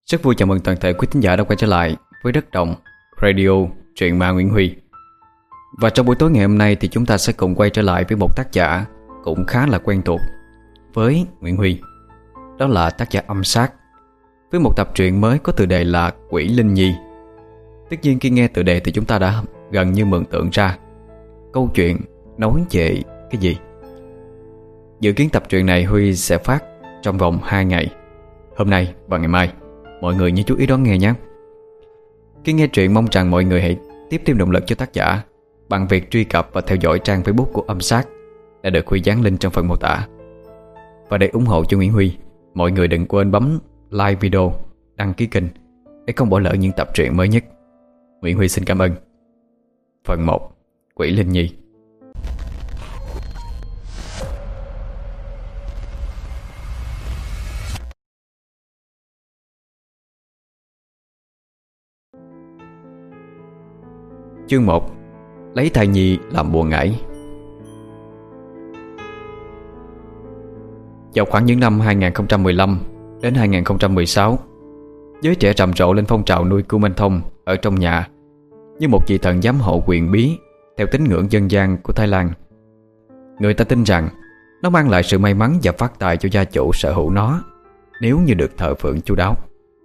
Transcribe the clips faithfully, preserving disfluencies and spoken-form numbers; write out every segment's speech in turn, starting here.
Rất vui chào mừng toàn thể quý thính giả đã quay trở lại với Đất Đồng Radio truyện ma Nguyễn Huy. Và trong buổi tối ngày hôm nay thì chúng ta sẽ cùng quay trở lại với một tác giả cũng khá là quen thuộc với Nguyễn Huy. Đó là tác giả Âm Sát, với một tập truyện mới có tựa đề là Quỷ Linh Nhi. Tất nhiên khi nghe tựa đề thì chúng ta đã gần như mường tượng ra câu chuyện nói về cái gì. Dự kiến tập truyện này Huy sẽ phát trong vòng hai ngày, hôm nay và ngày mai. Mọi người nhớ chú ý đón nghe nhé. Khi nghe truyện mong rằng mọi người hãy tiếp thêm động lực cho tác giả bằng việc truy cập và theo dõi trang Facebook của Âm Sát đã được Huy dán link trong phần mô tả. Và để ủng hộ cho Nguyễn Huy, mọi người đừng quên bấm like video, đăng ký kênh để không bỏ lỡ những tập truyện mới nhất. Nguyễn Huy xin cảm ơn. Phần một, Quỷ Linh Nhi. Chương một. Lấy thai nhi làm bùa ngải. Vào khoảng những năm hai không một lăm đến hai không một sáu, giới trẻ rầm rộ lên phong trào nuôi cưu Minh Thông ở trong nhà như một vị thần giám hộ quyền bí theo tín ngưỡng dân gian của Thái Lan. Người ta tin rằng nó mang lại sự may mắn và phát tài cho gia chủ sở hữu nó nếu như được thờ phượng chu đáo.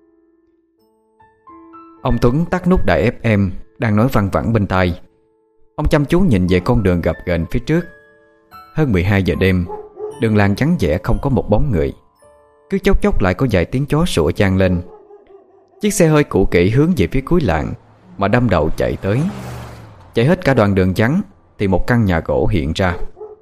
Ông Tuấn tắt nút đài ép em đang nói văng vẳng bên tai. Ông chăm chú nhìn về con đường gập ghềnh phía trước. Hơn mười hai giờ đêm, đường làng vắng vẻ không có một bóng người. Cứ chốc chốc lại có vài tiếng chó sủa vang lên. Chiếc xe hơi cũ kỹ hướng về phía cuối làng mà đâm đầu chạy tới. Chạy hết cả đoạn đường vắng thì một căn nhà gỗ hiện ra.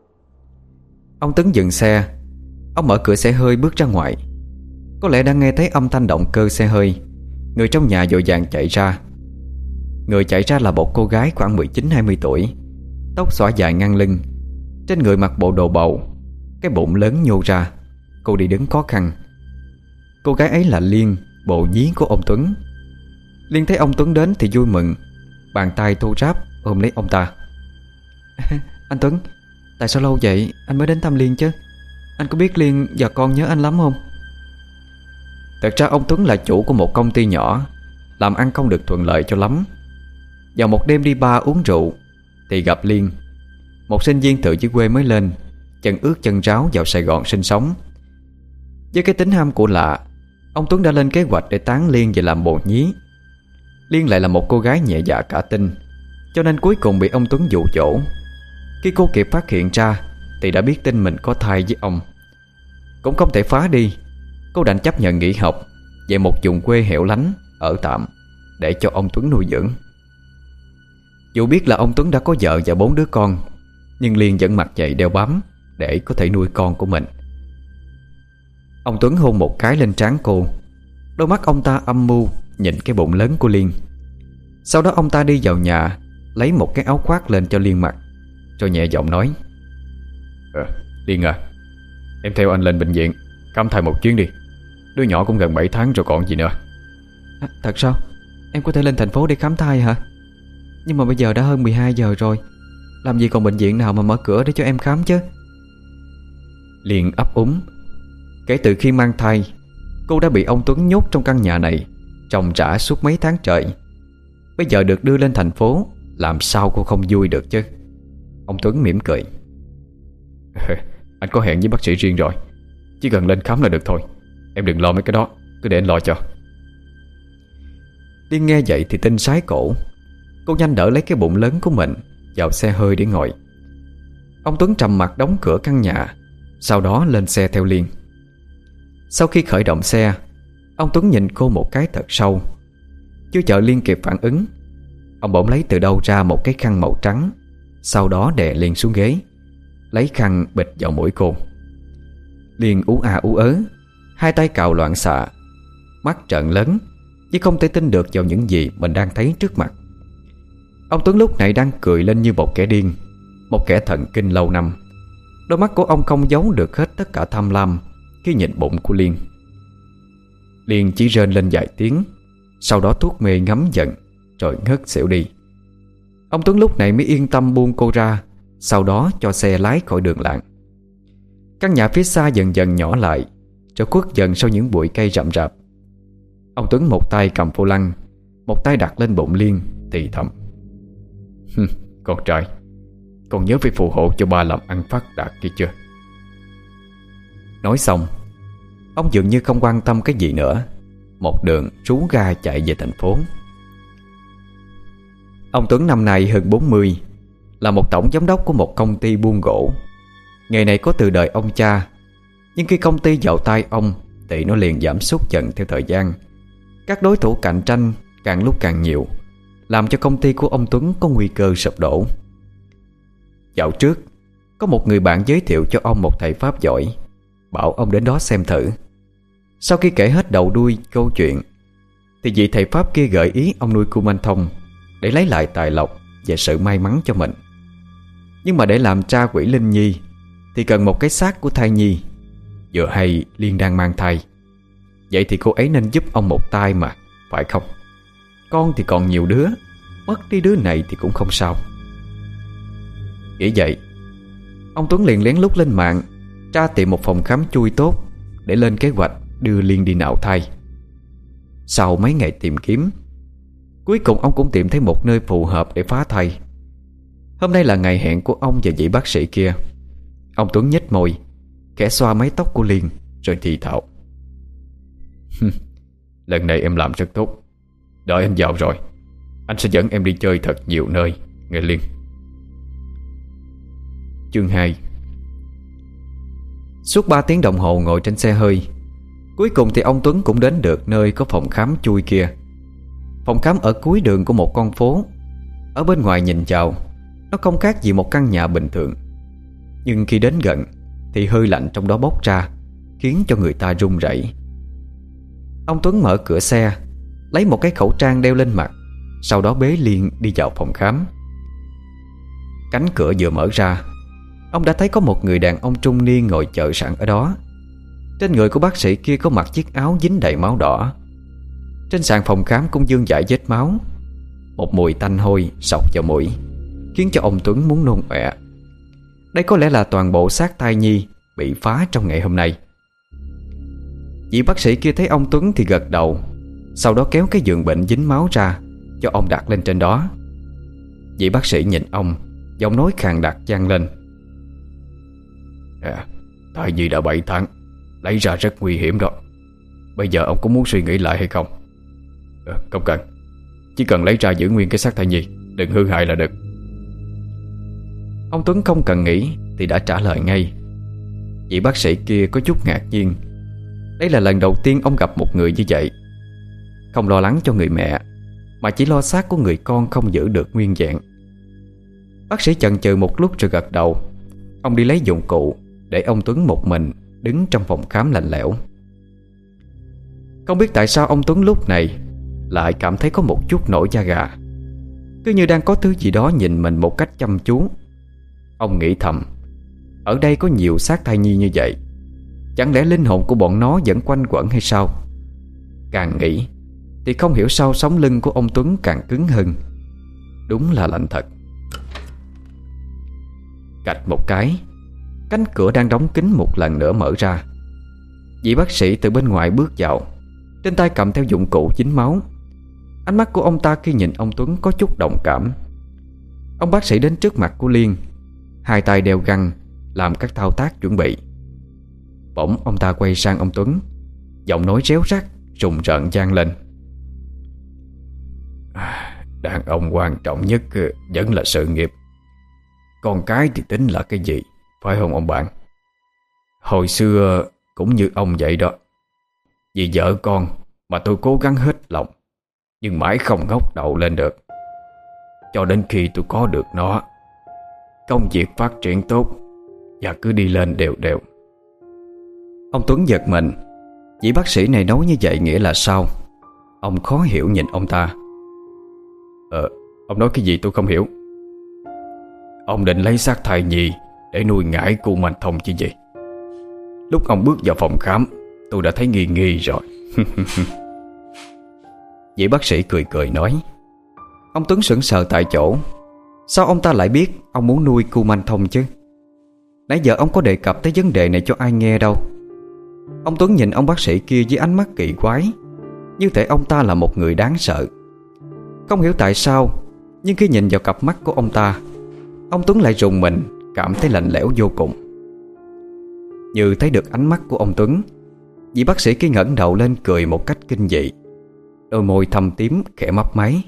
Ông Tuấn dừng xe. Ông mở cửa xe hơi bước ra ngoài. Có lẽ đang nghe thấy âm thanh động cơ xe hơi, người trong nhà vội vàng chạy ra. Người chạy ra là một cô gái khoảng mười chín hai mươi tuổi, tóc xõa dài ngang lưng, trên người mặc bộ đồ bầu, cái bụng lớn nhô ra. Cô đi đứng khó khăn. Cô gái ấy là Liên, bộ nhí của ông Tuấn. Liên thấy ông Tuấn đến thì vui mừng, bàn tay thô ráp ôm lấy ông ta. Anh Tuấn, tại sao lâu vậy anh mới đến thăm Liên chứ? Anh có biết Liên và con nhớ anh lắm không? Thật ra ông Tuấn là chủ của một công ty nhỏ, làm ăn không được thuận lợi cho lắm. Vào một đêm đi bar uống rượu thì gặp Liên, một sinh viên từ dưới quê mới lên, chân ướt chân ráo vào Sài Gòn sinh sống. Với cái tính ham của lạ, ông Tuấn đã lên kế hoạch để tán Liên về làm bồ nhí. Liên lại là một cô gái nhẹ dạ cả tin, cho nên cuối cùng bị ông Tuấn dụ dỗ. Khi cô kịp phát hiện ra thì đã biết tin mình có thai với ông. Cũng không thể phá đi, cô đành chấp nhận nghỉ học về một vùng quê hẻo lánh ở tạm để cho ông Tuấn nuôi dưỡng. Dù biết là ông Tuấn đã có vợ và bốn đứa con, nhưng Liên vẫn mặt dày đeo bám để có thể nuôi con của mình. Ông Tuấn hôn một cái lên trán cô. Đôi mắt ông ta âm mưu nhìn cái bụng lớn của Liên. Sau đó ông ta đi vào nhà, lấy một cái áo khoác lên cho Liên mặc, rồi nhẹ giọng nói: à, Liên à, em theo anh lên bệnh viện khám thai một chuyến đi. Đứa nhỏ cũng gần bảy tháng rồi còn gì nữa. À, thật sao? Em có thể lên thành phố để khám thai hả? Nhưng mà bây giờ đã hơn mười hai giờ rồi, làm gì còn bệnh viện nào mà mở cửa để cho em khám chứ? Liên ấp úng. Kể từ khi mang thai, cô đã bị ông Tuấn nhốt trong căn nhà này trồng trã suốt mấy tháng trời. Bây giờ được đưa lên thành phố, làm sao cô không vui được chứ? Ông Tuấn mỉm cười. Anh có hẹn với bác sĩ riêng rồi, chỉ cần lên khám là được thôi. Em đừng lo mấy cái đó, cứ để anh lo cho. Liên nghe vậy thì tinh sái cổ. Cô nhanh đỡ lấy cái bụng lớn của mình vào xe hơi để ngồi. Ông Tuấn trầm mặt đóng cửa căn nhà, sau đó lên xe theo Liên. Sau khi khởi động xe, ông Tuấn nhìn cô một cái thật sâu. Chưa chờ Liên kịp phản ứng, ông bỗng lấy từ đâu ra một cái khăn màu trắng, sau đó đè Liên xuống ghế, lấy khăn bịt vào mũi cô. Liên ú à ú ớ, hai tay cào loạn xạ, mắt trợn lớn, chứ không thể tin được vào những gì mình đang thấy trước mặt. Ông Tuấn lúc này đang cười lên như một kẻ điên, một kẻ thần kinh lâu năm. Đôi mắt của ông không giấu được hết tất cả tham lam khi nhìn bụng của Liên. Liên chỉ rên lên vài tiếng, sau đó thuốc mê ngấm giận rồi ngất xỉu đi. Ông Tuấn lúc này mới yên tâm buông cô ra, sau đó cho xe lái khỏi đường làng. Căn nhà phía xa dần dần nhỏ lại, rồi khuất dần sau những bụi cây rậm rạp. Ông Tuấn một tay cầm vô lăng, một tay đặt lên bụng Liên thì thầm: "Con trai, con nhớ phải phù hộ cho ba làm ăn phát đạt kia chưa?" Nói xong, ông dường như không quan tâm cái gì nữa, một đường rú ga chạy về thành phố. Ông Tuấn năm nay hơn bốn mươi, là một tổng giám đốc của một công ty buôn gỗ. Nghề này có từ đời ông cha, nhưng khi công ty vào tay ông thì nó liền giảm sút dần theo thời gian. Các đối thủ cạnh tranh càng lúc càng nhiều, làm cho công ty của ông Tuấn có nguy cơ sụp đổ. Dạo trước, có một người bạn giới thiệu cho ông một thầy Pháp giỏi, bảo ông đến đó xem thử. Sau khi kể hết đầu đuôi câu chuyện, thì vị thầy Pháp kia gợi ý ông nuôi kumanthong để lấy lại tài lộc và sự may mắn cho mình. Nhưng mà để làm tra quỷ linh nhi thì cần một cái xác của thai nhi. Vừa hay Liên đang mang thai, vậy thì cô ấy nên giúp ông một tay mà, phải không? Con thì còn nhiều đứa, mất đi đứa này thì cũng không sao. Nghĩ vậy, ông Tuấn liền lén lút lên mạng tra tìm một phòng khám chui tốt để lên kế hoạch đưa Liên đi nạo thai. Sau mấy ngày tìm kiếm, cuối cùng ông cũng tìm thấy một nơi phù hợp để phá thai. Hôm nay là ngày hẹn của ông và vị bác sĩ kia. Ông Tuấn nhếch môi, khẽ xoa mái tóc của Liên rồi thì thào: "Lần này em làm rất tốt. Đợi anh vào rồi, anh sẽ dẫn em đi chơi thật nhiều nơi, nghe Liên." Chương hai. Suốt ba tiếng đồng hồ ngồi trên xe hơi, cuối cùng thì ông Tuấn cũng đến được nơi có phòng khám chui kia. Phòng khám ở cuối đường của một con phố. Ở bên ngoài nhìn vào, nó không khác gì một căn nhà bình thường, nhưng khi đến gần thì hơi lạnh trong đó bốc ra, khiến cho người ta run rẩy. Ông Tuấn mở cửa xe, lấy một cái khẩu trang đeo lên mặt, sau đó bế Liên đi vào phòng khám. Cánh cửa vừa mở ra, ông đã thấy có một người đàn ông trung niên ngồi chờ sẵn ở đó. Trên người của bác sĩ kia có mặc chiếc áo dính đầy máu đỏ. Trên sàn phòng khám cũng vương vãi vết máu. Một mùi tanh hôi xộc vào mũi, khiến cho ông Tuấn muốn nôn ọe. Đây có lẽ là toàn bộ xác thai nhi bị phá trong ngày hôm nay. Vị bác sĩ kia thấy ông Tuấn thì gật đầu, sau đó kéo cái giường bệnh dính máu ra cho ông đặt lên trên đó. Vị bác sĩ nhìn ông, giọng nói khàn đặc vang lên: à, "Thai nhi đã bảy tháng, lấy ra rất nguy hiểm đó. Bây giờ ông có muốn suy nghĩ lại hay không?" à, "Không cần, chỉ cần lấy ra giữ nguyên cái xác thai nhi, đừng hư hại là được." Ông Tuấn không cần nghĩ thì đã trả lời ngay. Vị bác sĩ kia có chút ngạc nhiên. Đây là lần đầu tiên ông gặp một người như vậy. Không lo lắng cho người mẹ, mà chỉ lo xác của người con không giữ được nguyên vẹn. Bác sĩ chần chừ một lúc rồi gật đầu. Ông đi lấy dụng cụ, để ông Tuấn một mình đứng trong phòng khám lạnh lẽo. Không biết tại sao ông Tuấn lúc này lại cảm thấy có một chút nổi da gà, cứ như đang có thứ gì đó nhìn mình một cách chăm chú. Ông nghĩ thầm, ở đây có nhiều xác thai nhi như vậy, chẳng lẽ linh hồn của bọn nó vẫn quanh quẩn hay sao? Càng nghĩ thì không hiểu sao sống lưng của ông Tuấn càng cứng hơn. Đúng là lạnh thật. Cạch một cái, cánh cửa đang đóng kín một lần nữa mở ra. Vị bác sĩ từ bên ngoài bước vào, trên tay cầm theo dụng cụ dính máu. Ánh mắt của ông ta khi nhìn ông Tuấn có chút đồng cảm. Ông bác sĩ đến trước mặt của Liên, hai tay đeo găng, làm các thao tác chuẩn bị. Bỗng ông ta quay sang ông Tuấn, giọng nói réo rắt, rùng rợn vang lên: "Đàn ông quan trọng nhất vẫn là sự nghiệp. Con cái thì tính là cái gì, phải không ông bạn? Hồi xưa cũng như ông vậy đó. Vì vợ con mà tôi cố gắng hết lòng, nhưng mãi không ngóc đầu lên được. Cho đến khi tôi có được nó, công việc phát triển tốt và cứ đi lên đều đều." Ông Tuấn giật mình. Vị bác sĩ này nói như vậy nghĩa là sao? Ông khó hiểu nhìn ông ta. Ờ, ông nói cái gì tôi không hiểu. Ông định lấy xác thai nhi để nuôi ngải kumanthong chứ gì? Lúc ông bước vào phòng khám, tôi đã thấy nghi nghi rồi. Vị bác sĩ cười cười nói. Ông Tuấn sững sờ tại chỗ. Sao ông ta lại biết ông muốn nuôi kumanthong chứ? Nãy giờ ông có đề cập tới vấn đề này cho ai nghe đâu. Ông Tuấn nhìn ông bác sĩ kia với ánh mắt kỳ quái. như thể ông ta là một người đáng sợ. Không hiểu tại sao, nhưng khi nhìn vào cặp mắt của ông ta, ông Tuấn lại rùng mình, cảm thấy lạnh lẽo vô cùng. Như thấy được ánh mắt của ông Tuấn, vị bác sĩ kia ngẩng đầu lên cười một cách kinh dị, đôi môi thâm tím khẽ mấp máy.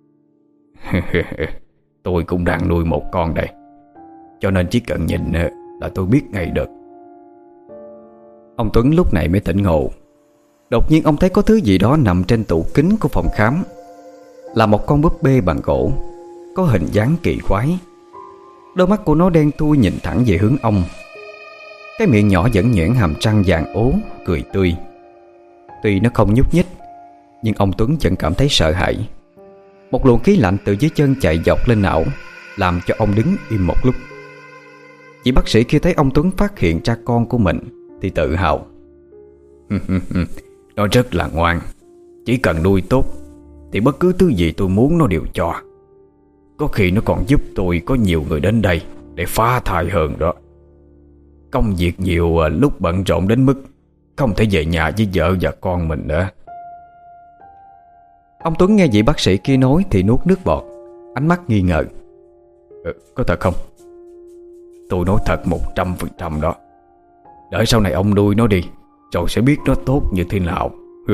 Tôi cũng đang nuôi một con đây, cho nên chỉ cần nhìn là tôi biết ngay được. Ông Tuấn lúc này mới tỉnh ngộ. Đột nhiên ông thấy có thứ gì đó nằm trên tủ kính của phòng khám, là một con búp bê bằng gỗ, có hình dáng kỳ quái. Đôi mắt của nó đen thui nhìn thẳng về hướng ông. Cái miệng nhỏ vẫn nhuyễn hàm răng vàng ố, cười tươi. Tuy nó không nhúc nhích, nhưng ông Tuấn vẫn cảm thấy sợ hãi. Một luồng khí lạnh từ dưới chân chạy dọc lên não, làm cho ông đứng im một lúc. Chị bác sĩ kia thấy ông Tuấn phát hiện ra con của mình thì tự hào. Nó rất là ngoan, chỉ cần nuôi tốt thì bất cứ thứ gì tôi muốn nó đều cho. Có khi nó còn giúp tôi có nhiều người đến đây để phá thai hơn đó. Công việc nhiều, lúc bận rộn đến mức không thể về nhà với vợ và con mình nữa. Ông Tuấn nghe vị bác sĩ kia nói thì nuốt nước bọt, ánh mắt nghi ngờ. Ừ, có thật không? Tôi nói thật một trăm phần trăm đó. Đợi sau này ông nuôi nó đi, rồi sẽ biết nó tốt như thế nào.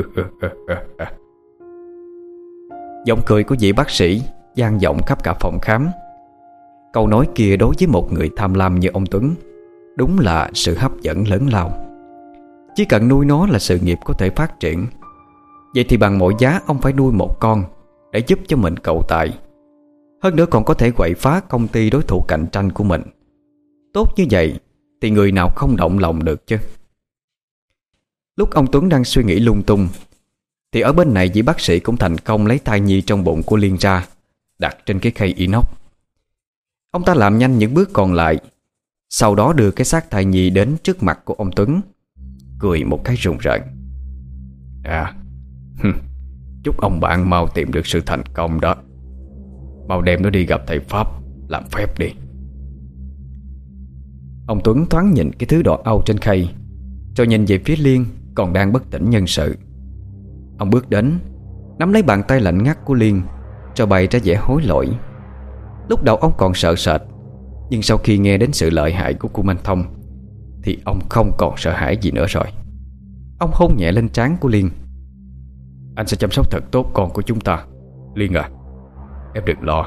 Giọng cười của vị bác sĩ vang vọng khắp cả phòng khám. Câu nói kia đối với một người tham lam như ông Tuấn đúng là sự hấp dẫn lớn lao. Chỉ cần nuôi nó là sự nghiệp có thể phát triển. Vậy thì bằng mọi giá ông phải nuôi một con để giúp cho mình cầu tài. Hơn nữa còn có thể quậy phá công ty đối thủ cạnh tranh của mình. Tốt như vậy thì người nào không động lòng được chứ. Lúc ông Tuấn đang suy nghĩ lung tung thì ở bên này vị bác sĩ cũng thành công lấy thai nhi trong bụng của Liên ra, đặt trên cái khay inox. Ông ta làm nhanh những bước còn lại, sau đó đưa cái xác thai nhi đến trước mặt của ông Tuấn, cười một cái rùng rợn. À, chúc ông bạn mau tìm được sự thành công đó. Mau đem nó đi gặp thầy Pháp làm phép đi. Ông Tuấn thoáng nhìn cái thứ đỏ âu trên khay, rồi nhìn về phía Liên còn đang bất tỉnh nhân sự. Ông bước đến, nắm lấy bàn tay lạnh ngắt của Liên, cho bày ra vẻ hối lỗi. Lúc đầu ông còn sợ sệt, nhưng sau khi nghe đến sự lợi hại của Kuman Thông thì ông không còn sợ hãi gì nữa rồi. Ông hôn nhẹ lên trán của Liên. Anh sẽ chăm sóc thật tốt con của chúng ta, Liên à. Em đừng lo.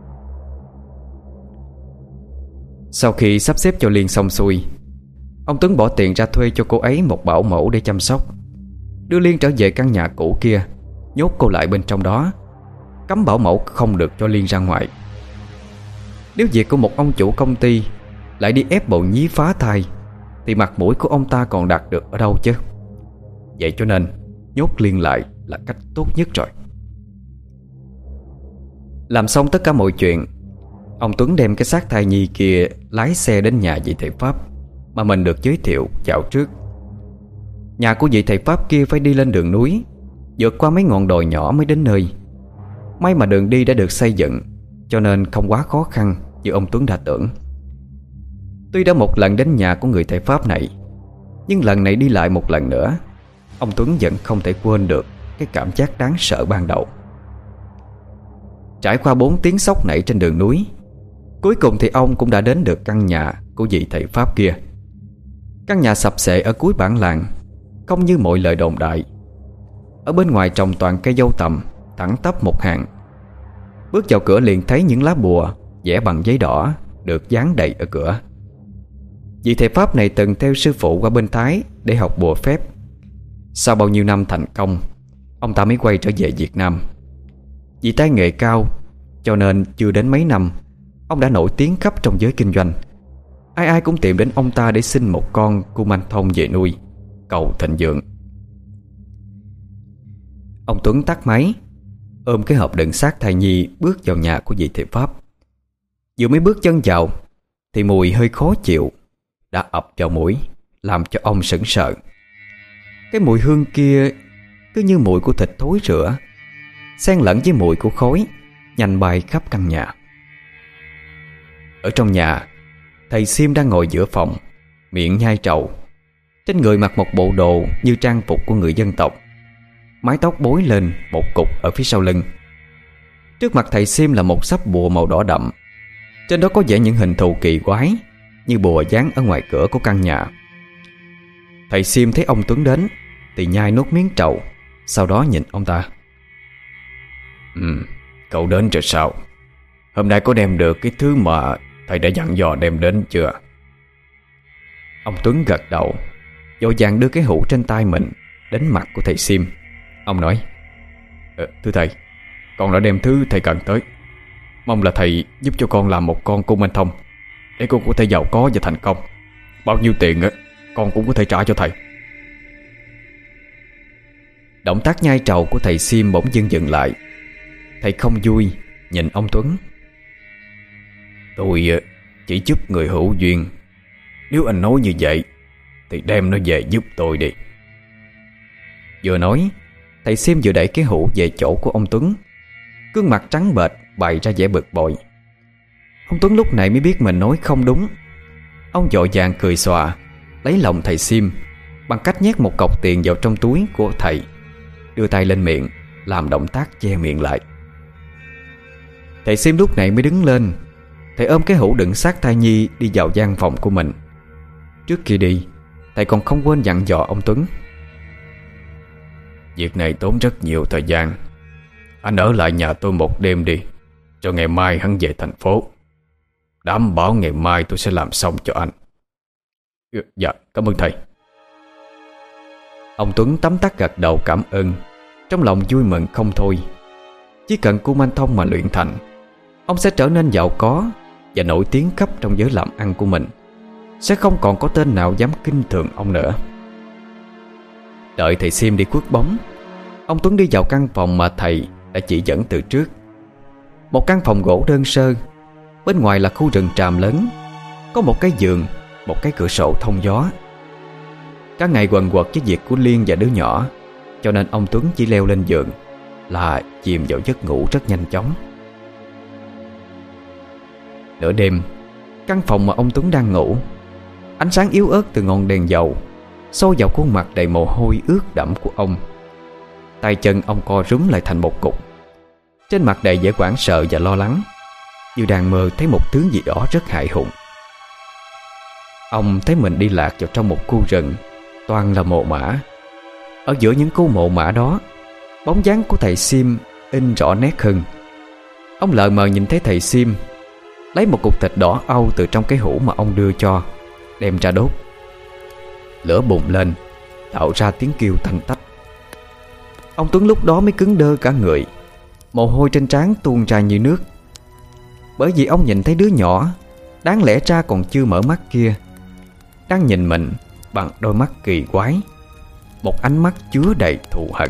Sau khi sắp xếp cho Liên xong xuôi, ông Tuấn bỏ tiền ra thuê cho cô ấy một bảo mẫu để chăm sóc, đưa Liên trở về căn nhà cũ kia, nhốt cô lại bên trong đó, cấm bảo mẫu không được cho Liên ra ngoài. Nếu việc của một ông chủ công ty lại đi ép bầu nhí phá thai thì mặt mũi của ông ta còn đạt được ở đâu chứ. Vậy cho nên nhốt Liên lại là cách tốt nhất rồi. Làm xong tất cả mọi chuyện, ông Tuấn đem cái xác thai nhi kia lái xe đến nhà vị thầy Pháp mà mình được giới thiệu dạo trước. Nhà của vị thầy Pháp kia phải đi lên đường núi, vượt qua mấy ngọn đồi nhỏ mới đến nơi. May mà đường đi đã được xây dựng, cho nên không quá khó khăn như ông Tuấn đã tưởng. Tuy đã một lần đến nhà của người thầy Pháp này, nhưng lần này đi lại một lần nữa, ông Tuấn vẫn không thể quên được cái cảm giác đáng sợ ban đầu. Trải qua bốn tiếng sóc nảy trên đường núi, cuối cùng thì ông cũng đã đến được căn nhà của vị thầy Pháp kia. Căn nhà sập xệ ở cuối bản làng, không như mọi lời đồn đại. Ở bên ngoài trồng toàn cây dâu tằm, thẳng tắp một hàng. Bước vào cửa liền thấy những lá bùa vẽ bằng giấy đỏ được dán đầy ở cửa. Vị thầy Pháp này từng theo sư phụ qua bên Thái để học bùa phép. Sau bao nhiêu năm thành công, ông ta mới quay trở về Việt Nam. Vì tay nghề cao, cho nên chưa đến mấy năm ông đã nổi tiếng khắp trong giới kinh doanh. Ai ai cũng tìm đến ông ta để xin một con Kuman Thông về nuôi, cầu thịnh vượng. Ông Tuấn tắt máy, ôm cái hộp đựng xác thai nhi bước vào nhà của vị thầy Pháp. Vừa mới bước chân vào thì mùi hơi khó chịu đã ập vào mũi, làm cho ông sững sờ. Cái mùi hương kia cứ như mùi của thịt thối rữa, xen lẫn với mùi của khói nhanh bay khắp căn nhà. Ở trong nhà, thầy Sim đang ngồi giữa phòng, miệng nhai trầu. Trên người mặc một bộ đồ như trang phục của người dân tộc. mái tóc bối lên một cục ở phía sau lưng. Trước mặt thầy Sim là một sấp bùa màu đỏ đậm. Trên đó có vẽ những hình thù kỳ quái, như bùa dán ở ngoài cửa của căn nhà. Thầy Sim thấy ông Tuấn đến thì nhai nuốt miếng trầu, sau đó nhìn ông ta. Ừ, cậu đến rồi sao? Hôm nay có đem được cái thứ mà thầy đã dặn dò đem đến chưa? Ông Tuấn gật đầu, vội vàng đưa cái hũ trên tay mình đến mặt của thầy Sim. Ông nói: ờ, Thưa thầy, con đã đem thứ thầy cần tới. Mong là thầy giúp cho con làm một con cung anh thông, để con có thể giàu có và thành công. Bao nhiêu tiền á, con cũng có thể trả cho thầy. Động tác nhai trầu của thầy Sim bỗng dưng dừng lại. Thầy không vui nhìn ông Tuấn. Tôi chỉ giúp người hữu duyên. Nếu anh nói như vậy thì đem nó về giúp tôi đi. Vừa nói, thầy Sim vừa đẩy cái hũ về chỗ của ông Tuấn. Gương mặt trắng bệch bày ra vẻ bực bội. Ông Tuấn lúc này mới biết mình nói không đúng. Ông vội vàng cười xòa, lấy lòng thầy Sim bằng cách nhét một cọc tiền vào trong túi của thầy, đưa tay lên miệng làm động tác che miệng lại. Thầy Sim lúc này mới đứng lên. Thầy ôm cái hũ đựng xác thai nhi đi vào gian phòng của mình. Trước khi đi, thầy còn không quên dặn dò ông Tuấn: Việc này tốn rất nhiều thời gian. Anh ở lại nhà tôi một đêm đi, cho ngày mai hắn về thành phố. Đảm bảo ngày mai tôi sẽ làm xong cho anh. Dạ, cảm ơn thầy. Ông Tuấn tấm tắc gật đầu cảm ơn, trong lòng vui mừng không thôi. Chỉ cần cung anh thông mà luyện thành, ông sẽ trở nên giàu có và nổi tiếng khắp trong giới làm ăn của mình. Sẽ không còn có tên nào dám khinh thường ông nữa. Đợi thầy Sim đi quất bóng, ông Tuấn đi vào căn phòng mà thầy đã chỉ dẫn từ trước. Một căn phòng gỗ đơn sơ. Bên ngoài là khu rừng tràm lớn, có một cái giường, một cái cửa sổ thông gió. Cả ngày quần quật với việc của Liên và đứa nhỏ, cho nên ông Tuấn chỉ leo lên giường là chìm vào giấc ngủ rất nhanh chóng. Nửa đêm, căn phòng mà ông Tuấn đang ngủ, ánh sáng yếu ớt từ ngọn đèn dầu soi vào khuôn mặt đầy mồ hôi ướt đẫm của ông. Tay chân ông co rúm lại thành một cục. Trên mặt đầy vẻ hoảng sợ và lo lắng, như đang mơ thấy một thứ gì đó rất hại hùng. Ông thấy mình đi lạc vào trong một khu rừng toàn là mồ mả. Ở giữa những khu mồ mả đó, bóng dáng của thầy Sim in rõ nét hơn. Ông lờ mờ nhìn thấy thầy Sim lấy một cục thịt đỏ au từ trong cái hũ mà ông đưa cho, đem ra đốt. Lửa bùng lên, tạo ra tiếng kêu tanh tách. Ông Tuấn lúc đó mới cứng đơ cả người, mồ hôi trên trán tuôn ra như nước. Bởi vì ông nhìn thấy đứa nhỏ đáng lẽ ra còn chưa mở mắt kia đang nhìn mình bằng đôi mắt kỳ quái, một ánh mắt chứa đầy thù hận.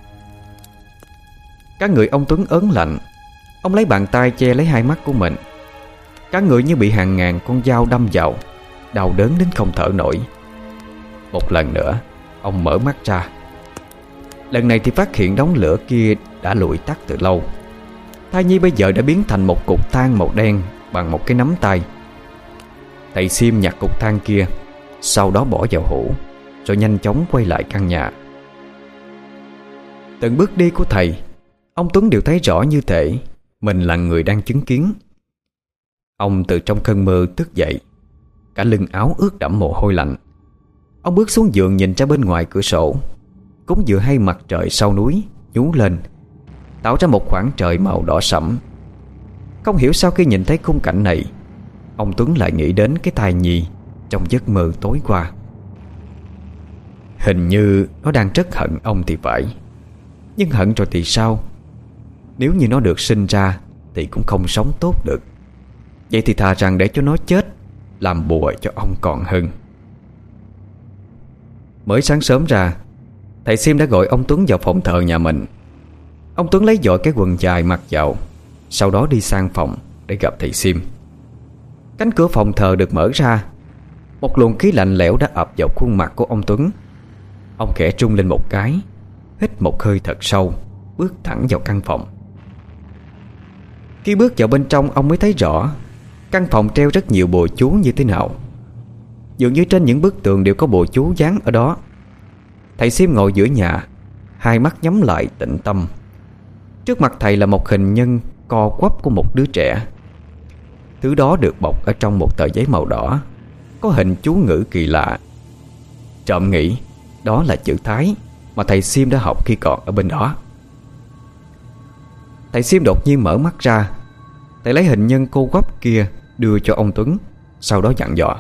Cả người ông Tuấn ớn lạnh. Ông lấy bàn tay che lấy hai mắt của mình. Cả người như bị hàng ngàn con dao đâm vào, đau đớn đến không thở nổi. Một lần nữa, ông mở mắt ra. Lần này thì phát hiện đống lửa kia đã lụi tắt từ lâu. Thai nhi bây giờ đã biến thành một cục than màu đen bằng một cái nắm tay. Thầy Sim nhặt cục than kia, sau đó bỏ vào hũ, rồi nhanh chóng quay lại căn nhà. Từng bước đi của thầy, ông Tuấn đều thấy rõ như thể mình là người đang chứng kiến. Ông từ trong cơn mơ thức dậy, cả lưng áo ướt đẫm mồ hôi lạnh. Ông bước xuống giường nhìn ra bên ngoài cửa sổ. Cũng vừa hay mặt trời sau núi nhú lên, tạo ra một khoảng trời màu đỏ sẫm. Không hiểu sao khi nhìn thấy khung cảnh này, ông Tuấn lại nghĩ đến cái thai nhi trong giấc mơ tối qua. Hình như nó đang rất hận ông thì phải. Nhưng hận rồi thì sao? Nếu như nó được sinh ra thì cũng không sống tốt được. Vậy thì thà rằng để cho nó chết, làm bùa cho ông còn hơn. Mới sáng sớm ra, thầy Sim đã gọi ông Tuấn vào phòng thờ nhà mình. Ông Tuấn lấy vội cái quần dài mặc vào, sau đó đi sang phòng để gặp thầy Sim. Cánh cửa phòng thờ được mở ra. Một luồng khí lạnh lẽo đã ập vào khuôn mặt của ông Tuấn. Ông khẽ trung lên một cái, hít một hơi thật sâu, bước thẳng vào căn phòng. Khi bước vào bên trong, ông mới thấy rõ căn phòng treo rất nhiều bùa chú như thế nào. Dường như trên những bức tường đều có bùa chú dán ở đó. Thầy Sim ngồi giữa nhà, hai mắt nhắm lại tĩnh tâm. Trước mặt thầy là một hình nhân co quắp của một đứa trẻ. Thứ đó được bọc ở trong một tờ giấy màu đỏ, có hình chú ngữ kỳ lạ. Trộm nghĩ đó là chữ Thái mà thầy Sim đã học khi còn ở bên đó. Thầy Sim đột nhiên mở mắt ra. Thầy lấy hình nhân cô quắp kia đưa cho ông Tuấn, sau đó dặn dò: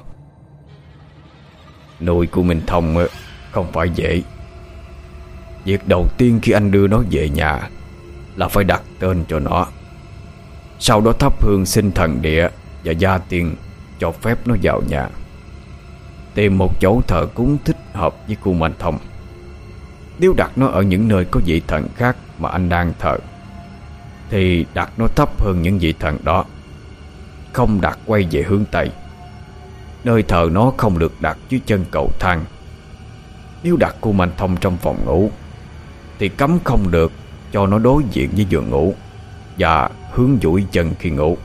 nuôi của Minh Thông không phải dễ. Việc đầu tiên khi anh đưa nó về nhà là phải đặt tên cho nó, sau đó thắp hương xin thần địa và gia tiên cho phép nó vào nhà. Tìm một chỗ thờ cúng thích hợp với cô Minh Thông. Nếu đặt nó ở những nơi có vị thần khác mà anh đang thờ thì đặt nó thấp hơn những vị thần đó, không đặt quay về hướng Tây. Nơi thờ nó không được đặt dưới chân cầu thang. Nếu đặt cô Minh Thông trong phòng ngủ thì cấm không được cho nó đối diện với giường ngủ và hướng duỗi chân khi ngủ.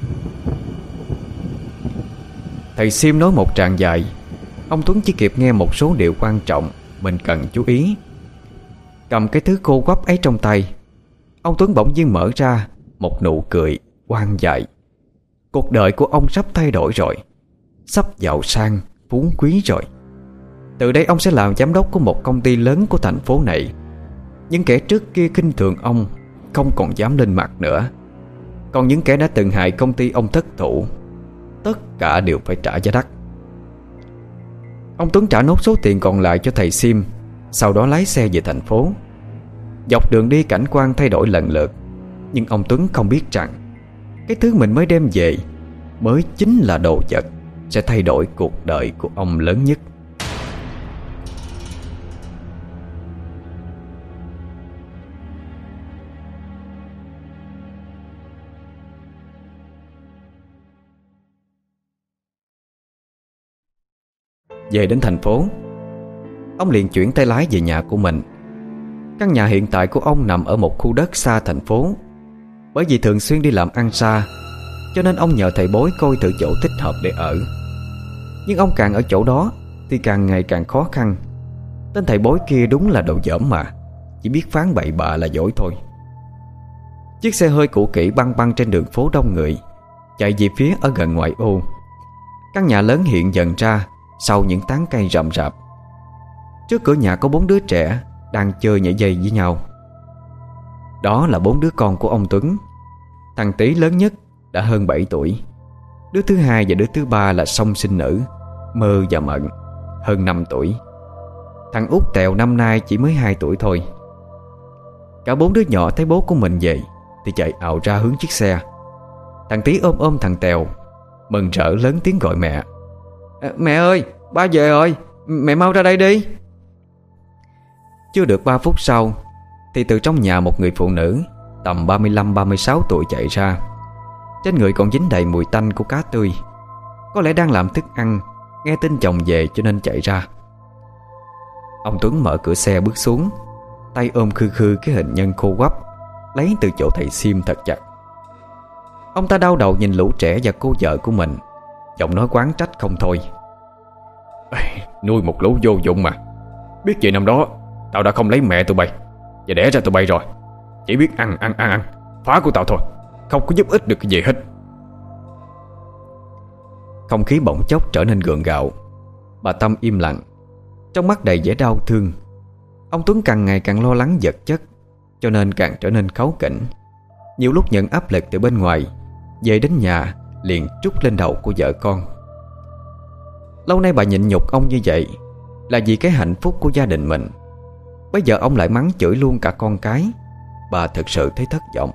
Thầy Sim nói một tràng dài. Ông Tuấn chỉ kịp nghe một số điều quan trọng mình cần chú ý. Cầm cái thứ khô quắp ấy trong tay, ông Tuấn bỗng nhiên mở ra một nụ cười oan dại. Cuộc đời của ông sắp thay đổi rồi, sắp giàu sang phú quý rồi. Từ đây ông sẽ làm giám đốc của một công ty lớn của thành phố này. Những kẻ trước kia khinh thường ông không còn dám lên mặt nữa. Còn những kẻ đã từng hại công ty ông thất thủ, tất cả đều phải trả giá đắt. Ông Tuấn trả nốt số tiền còn lại cho thầy Sim, sau đó lái xe về thành phố. Dọc đường đi cảnh quan thay đổi lần lượt, nhưng ông Tuấn không biết rằng cái thứ mình mới đem về mới chính là đồ vật sẽ thay đổi cuộc đời của ông lớn nhất. Về đến thành phố, ông liền chuyển tay lái về nhà của mình. Căn nhà hiện tại của ông nằm ở một khu đất xa thành phố. Bởi vì thường xuyên đi làm ăn xa, cho nên ông nhờ thầy bói coi thử chỗ thích hợp để ở. Nhưng ông càng ở chỗ đó thì càng ngày càng khó khăn. Tên thầy bói kia đúng là đồ dởm mà, chỉ biết phán bậy bạ là giỏi thôi. Chiếc xe hơi cũ kỹ băng băng trên đường phố đông người, chạy về phía ở gần ngoại ô. Căn nhà lớn hiện dần ra sau những tán cây rậm rạp. Trước cửa nhà có bốn đứa trẻ đang chơi nhảy dây với nhau. Đó là bốn đứa con của ông Tuấn. Thằng Tý lớn nhất đã hơn bảy tuổi. Đứa thứ hai và đứa thứ ba là song sinh nữ Mơ và Mận, hơn năm tuổi. Thằng út Tèo năm nay chỉ mới hai tuổi thôi. Cả bốn đứa nhỏ thấy bố của mình về thì chạy ào ra hướng chiếc xe. Thằng Tý ôm ôm thằng Tèo, mừng rỡ lớn tiếng gọi mẹ: à, mẹ ơi, ba về rồi, mẹ mau ra đây đi. Chưa được ba phút sau thì từ trong nhà một người phụ nữ tầm ba mươi lăm ba mươi sáu tuổi chạy ra. Trên người còn dính đầy mùi tanh của cá tươi. Có lẽ đang làm thức ăn, nghe tin chồng về cho nên chạy ra. Ông Tuấn mở cửa xe bước xuống, tay ôm khư khư cái hình nhân khô quắp lấy từ chỗ thầy Sim thật chặt. Ông ta đau đầu nhìn lũ trẻ và cô vợ của mình, giọng nói oán trách không thôi: nuôi một lũ vô dụng mà. Biết vậy năm đó tao đã không lấy mẹ tụi bay và đẻ ra tụi bay rồi. Chỉ biết ăn ăn ăn ăn phá của tao thôi, không có giúp ích được cái gì hết. Không khí bỗng chốc trở nên gượng gạo. Bà Tâm im lặng, trong mắt đầy vẻ đau thương. Ông Tuấn càng ngày càng lo lắng vật chất, cho nên càng trở nên cáu kỉnh. Nhiều lúc nhận áp lực từ bên ngoài, về đến nhà liền trút lên đầu của vợ con. Lâu nay bà nhịn nhục ông như vậy là vì cái hạnh phúc của gia đình mình. Bây giờ ông lại mắng chửi luôn cả con cái. Bà thực sự thấy thất vọng.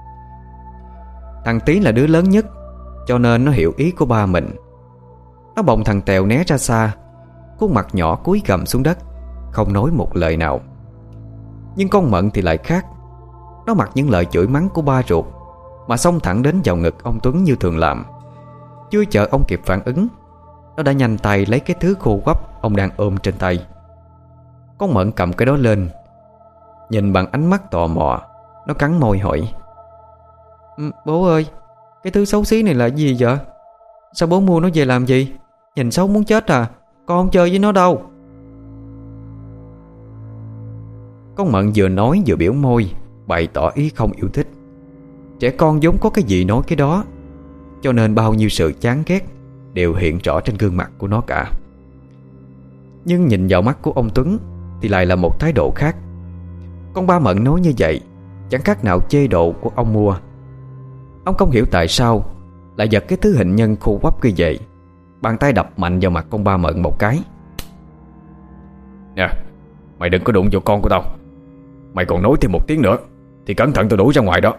Thằng Tý là đứa lớn nhất, cho nên nó hiểu ý của ba mình. Nó bồng thằng Tèo né ra xa, khuôn mặt nhỏ cúi gằm xuống đất, không nói một lời nào. Nhưng con Mận thì lại khác. Nó mặc những lời chửi mắng của ba ruột mà xông thẳng đến vào ngực ông Tuấn như thường làm. Chưa chờ ông kịp phản ứng, nó đã nhanh tay lấy cái thứ khô quắp ông đang ôm trên tay. Con Mận cầm cái đó lên, nhìn bằng ánh mắt tò mò. Nó cắn môi hỏi: ừ, bố ơi, cái thứ xấu xí này là gì vậy? Sao bố mua nó về làm gì? Nhìn xấu muốn chết à. Con không chơi với nó đâu. Con Mận vừa nói vừa biểu môi, bày tỏ ý không yêu thích. Trẻ con vốn có cái gì nói cái đó, cho nên bao nhiêu sự chán ghét đều hiện rõ trên gương mặt của nó cả. Nhưng nhìn vào mắt của ông Tuấn thì lại là một thái độ khác. Con Ba Mận nói như vậy chẳng khác nào chê độ của ông mua. Ông không hiểu tại sao lại giật cái thứ hình nhân khô quắp kia vậy, bàn tay đập mạnh vào mặt con Ba Mận một cái. Nè, mày đừng có đụng vào con của tao. Mày còn nói thêm một tiếng nữa thì cẩn thận tao đuổi ra ngoài đó.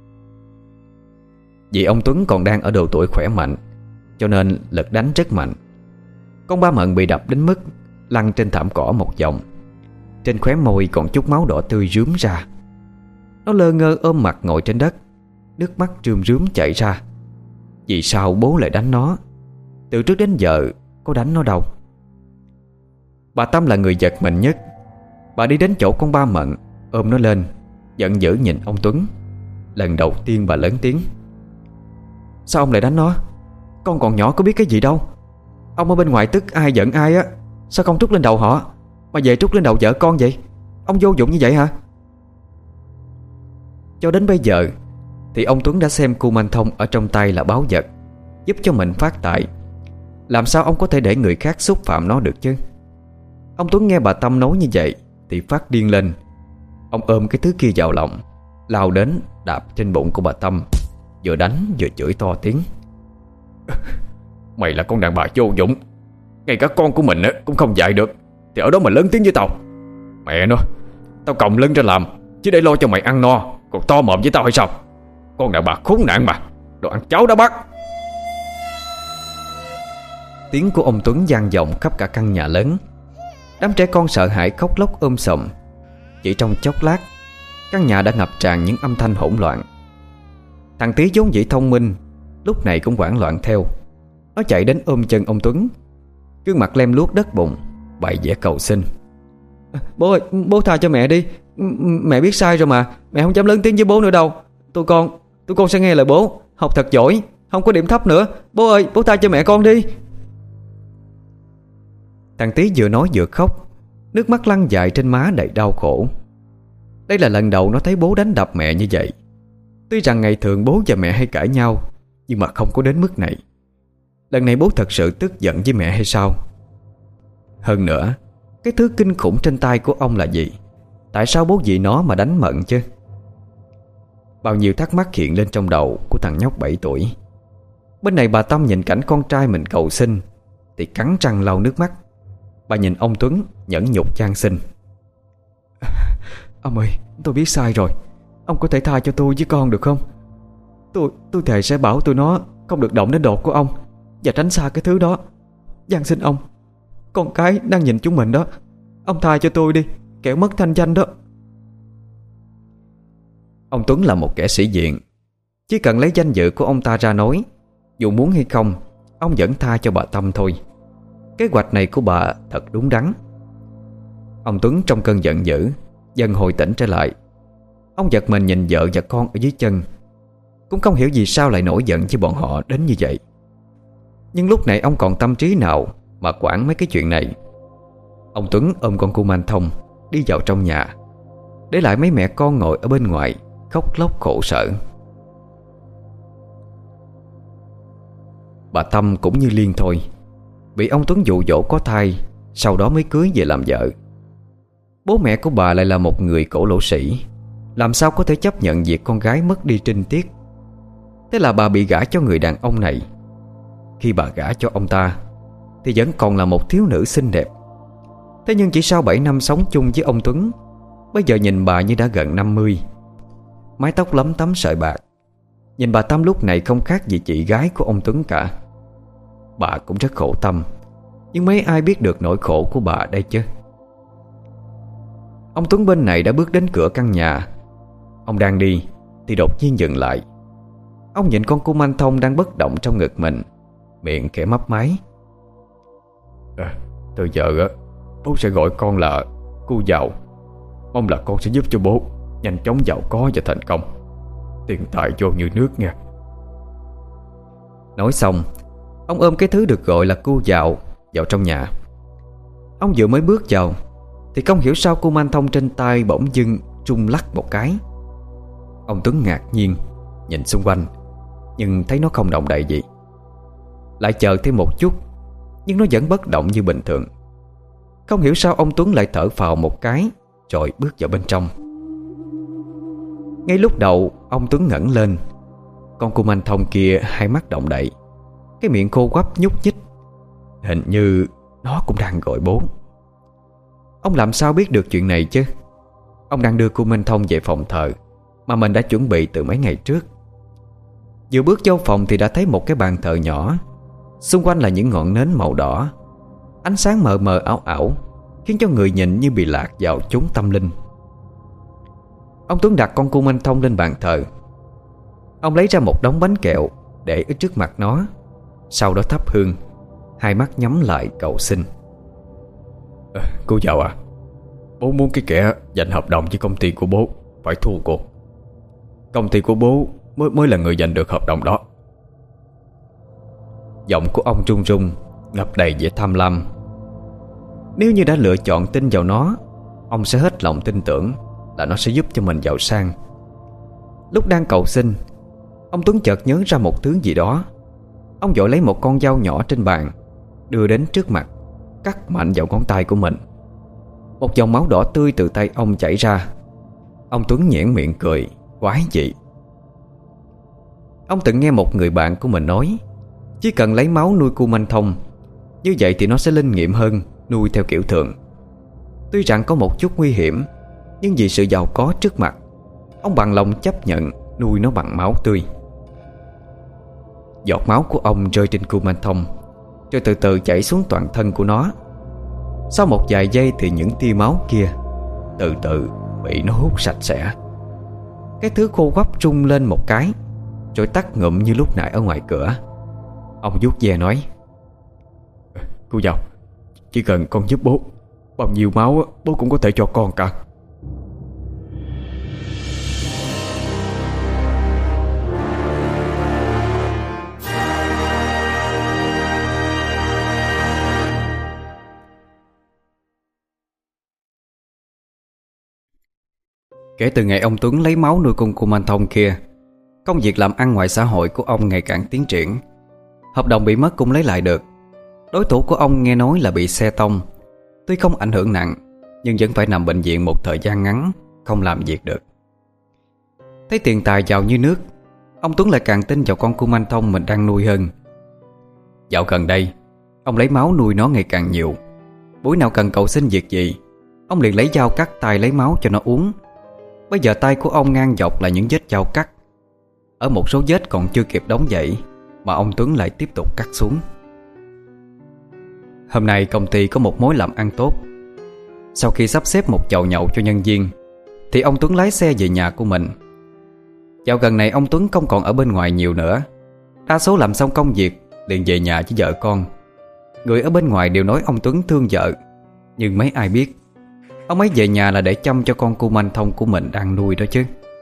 Vì ông Tuấn còn đang ở độ tuổi khỏe mạnh, cho nên lực đánh rất mạnh. Con Ba Mận bị đập đến mức lăn trên thảm cỏ một vòng. Trên khóe môi còn chút máu đỏ tươi rướm ra. Nó lơ ngơ ôm mặt ngồi trên đất, nước mắt rơm rướm chảy ra. Vì sao bố lại đánh nó? Từ trước đến giờ có đánh nó đâu. Bà Tâm là người giật mình nhất. Bà đi đến chỗ con Ba Mận, ôm nó lên, giận dữ nhìn ông Tuấn. Lần đầu tiên bà lớn tiếng: Sao ông lại đánh nó? Con còn nhỏ có biết cái gì đâu. Ông ở bên ngoài tức ai giận ai á, sao không trút lên đầu họ, mà về trút lên đầu vợ con vậy? Ông vô dụng như vậy hả? Cho đến bây giờ thì ông Tuấn đã xem cu manh thông ở trong tay là báu vật, giúp cho mình phát tài. Làm sao ông có thể để người khác xúc phạm nó được chứ? Ông Tuấn nghe bà Tâm nói như vậy thì phát điên lên. Ông ôm cái thứ kia vào lòng, lao đến đạp trên bụng của bà Tâm, vừa đánh vừa chửi to tiếng: Mày là con đàn bà vô dụng, ngay cả con của mình cũng không dạy được, thì ở đó mà lớn tiếng với tao. Mẹ nó, tao còng lưng ra làm chứ để lo cho mày ăn no, còn to mồm với tao hay sao? Con đàn bà khốn nạn mà, đồ ăn cháo đã bắt. Tiếng của ông Tuấn vang vọng khắp cả căn nhà lớn. Đám trẻ con sợ hãi khóc lóc ôm sòm. Chỉ trong chốc lát, căn nhà đã ngập tràn những âm thanh hỗn loạn. Thằng Tí vốn dĩ thông minh, lúc này cũng hoảng loạn theo. Nó chạy đến ôm chân ông Tuấn, gương mặt lem luốc đất bụng, bày vẽ cầu xin: Bố ơi, bố tha cho mẹ đi. Mẹ biết sai rồi mà, mẹ không dám lớn tiếng với bố nữa đâu. Tụi con, tụi con sẽ nghe lời bố, học thật giỏi, không có điểm thấp nữa. Bố ơi, bố tha cho mẹ con đi. Thằng Tí vừa nói vừa khóc, nước mắt lăn dài trên má đầy đau khổ. Đây là lần đầu nó thấy bố đánh đập mẹ như vậy. Tuy rằng ngày thường bố và mẹ hay cãi nhau, nhưng mà không có đến mức này. Lần này bố thật sự tức giận với mẹ hay sao? Hơn nữa, cái thứ kinh khủng trên tay của ông là gì? Tại sao bố vì nó mà đánh Mận chứ? Bao nhiêu thắc mắc hiện lên trong đầu của thằng nhóc bảy tuổi. Bên này bà Tâm nhìn cảnh con trai mình cầu xin thì cắn răng lau nước mắt. Bà nhìn ông Tuấn nhẫn nhục chan xin: Ông ơi, tôi biết sai rồi, ông có thể tha cho tôi với con được không? Tôi tôi thề sẽ bảo tụi nó không được động đến đồ của ông và tránh xa cái thứ đó. Van xin ông, con cái đang nhìn chúng mình đó, ông tha cho tôi đi, kẻo mất thanh danh đó. Ông Tuấn là một kẻ sĩ diện, chỉ cần lấy danh dự của ông ta ra nói, dù muốn hay không, ông vẫn tha cho bà Tâm thôi. Kế hoạch này của bà thật đúng đắn. Ông Tuấn trong cơn giận dữ dần hồi tỉnh trở lại. Ông giật mình nhìn vợ và con ở dưới chân, cũng không hiểu vì sao lại nổi giận với bọn họ đến như vậy. Nhưng lúc này ông còn tâm trí nào mà quản mấy cái chuyện này. Ông Tuấn ôm con cu manh thông đi vào trong nhà, để lại mấy mẹ con ngồi ở bên ngoài khóc lóc khổ sở. Bà Tâm cũng như Liên thôi, bị ông Tuấn dụ dỗ có thai, sau đó mới cưới về làm vợ. Bố mẹ của bà lại là một người cổ lỗ sĩ, làm sao có thể chấp nhận việc con gái mất đi trinh tiết. Thế là bà bị gả cho người đàn ông này. Khi bà gả cho ông ta thì vẫn còn là một thiếu nữ xinh đẹp. Thế nhưng chỉ sau bảy năm sống chung với ông Tuấn, bây giờ nhìn bà như đã gần năm mươi, mái tóc lấm tấm sợi bạc. Nhìn bà Tâm lúc này không khác gì chị gái của ông Tuấn cả. Bà cũng rất khổ tâm, nhưng mấy ai biết được nỗi khổ của bà đây chứ. Ông Tuấn bên này đã bước đến cửa căn nhà. Ông đang đi thì đột nhiên dừng lại. Ông nhìn con cu manh thông đang bất động trong ngực mình, miệng khẽ mấp máy: à, Từ giờ á, bố sẽ gọi con là cu giàu. Mong là con sẽ giúp cho bố nhanh chóng giàu có và thành công, tiền tài vô như nước nha. Nói xong, ông ôm cái thứ được gọi là cu giàu vào trong nhà. Ông vừa mới bước vào thì không hiểu sao cô man thông trên tay bỗng dưng rung lắc một cái. Ông Tuấn ngạc nhiên nhìn xung quanh, nhưng thấy nó không động đậy gì. Lại chờ thêm một chút, nhưng nó vẫn bất động như bình thường. Không hiểu sao ông Tuấn lại thở phào một cái, rồi bước vào bên trong. Ngay lúc đầu ông Tuấn ngẩng lên, con cô man thông kia hai mắt động đậy, cái miệng khô quắp nhúc nhích. Hình như nó cũng đang gọi bố. Ông làm sao biết được chuyện này chứ? Ông đang đưa cô Minh Thông về phòng thờ mà mình đã chuẩn bị từ mấy ngày trước. Vừa bước vô phòng thì đã thấy một cái bàn thờ nhỏ, xung quanh là những ngọn nến màu đỏ. Ánh sáng mờ mờ ảo ảo khiến cho người nhìn như bị lạc vào chốn tâm linh. Ông Tuấn đặt con cô Minh Thông lên bàn thờ. Ông lấy ra một đống bánh kẹo để ở trước mặt nó, sau đó thắp hương, hai mắt nhắm lại cầu xin. à, Cô giàu à, bố muốn cái kẻ giành hợp đồng với công ty của bố phải thua cuộc. Công ty của bố mới mới là người giành được hợp đồng đó. Giọng của ông run run, ngập đầy vẻ tham lam. Nếu như đã lựa chọn tin vào nó, ông sẽ hết lòng tin tưởng là nó sẽ giúp cho mình giàu sang. Lúc đang cầu xin, ông Tuấn chợt nhớ ra một thứ gì đó. Ông vội lấy một con dao nhỏ trên bàn, đưa đến trước mặt, cắt mạnh vào ngón tay của mình. Một dòng máu đỏ tươi từ tay ông chảy ra. Ông Tuấn nhoẻn miệng cười quái dị. Ông từng nghe một người bạn của mình nói, chỉ cần lấy máu nuôi cu manh thông, như vậy thì nó sẽ linh nghiệm hơn nuôi theo kiểu thường. Tuy rằng có một chút nguy hiểm, nhưng vì sự giàu có trước mặt, ông bằng lòng chấp nhận nuôi nó bằng máu tươi. Giọt máu của ông rơi trên cu manh thông, rồi từ từ chảy xuống toàn thân của nó. Sau một vài giây thì những tia máu kia từ từ bị nó hút sạch sẽ. Cái thứ khô quắp rung lên một cái, rồi tắt ngụm như lúc nãy ở ngoài cửa. Ông vuốt ve nói, cô giàu, chỉ cần con giúp bố, bao nhiêu máu bố cũng có thể cho con cả. Kể từ ngày ông Tuấn lấy máu nuôi con cô man thông kia, công việc làm ăn ngoài xã hội của ông ngày càng tiến triển. Hợp đồng bị mất cũng lấy lại được. Đối thủ của ông nghe nói là bị xe tông. Tuy không ảnh hưởng nặng, nhưng vẫn phải nằm bệnh viện một thời gian ngắn, không làm việc được. Thấy tiền tài giàu như nước, ông Tuấn lại càng tin vào con cô man thông mình đang nuôi hơn. Dạo gần đây, ông lấy máu nuôi nó ngày càng nhiều. Buổi nào cần cầu xin việc gì, ông liền lấy dao cắt tay lấy máu cho nó uống. Bây giờ tay của ông ngang dọc là những vết dao cắt. Ở một số vết còn chưa kịp đóng dậy mà ông Tuấn lại tiếp tục cắt xuống. Hôm nay công ty có một mối làm ăn tốt. Sau khi sắp xếp một chầu nhậu cho nhân viên, thì ông Tuấn lái xe về nhà của mình. Dạo gần này ông Tuấn không còn ở bên ngoài nhiều nữa. Đa số làm xong công việc liền về nhà với vợ con. Người ở bên ngoài đều nói ông Tuấn thương vợ, nhưng mấy ai biết ông ấy về nhà là để chăm cho con cu manh thông của mình đang nuôi đó chứ.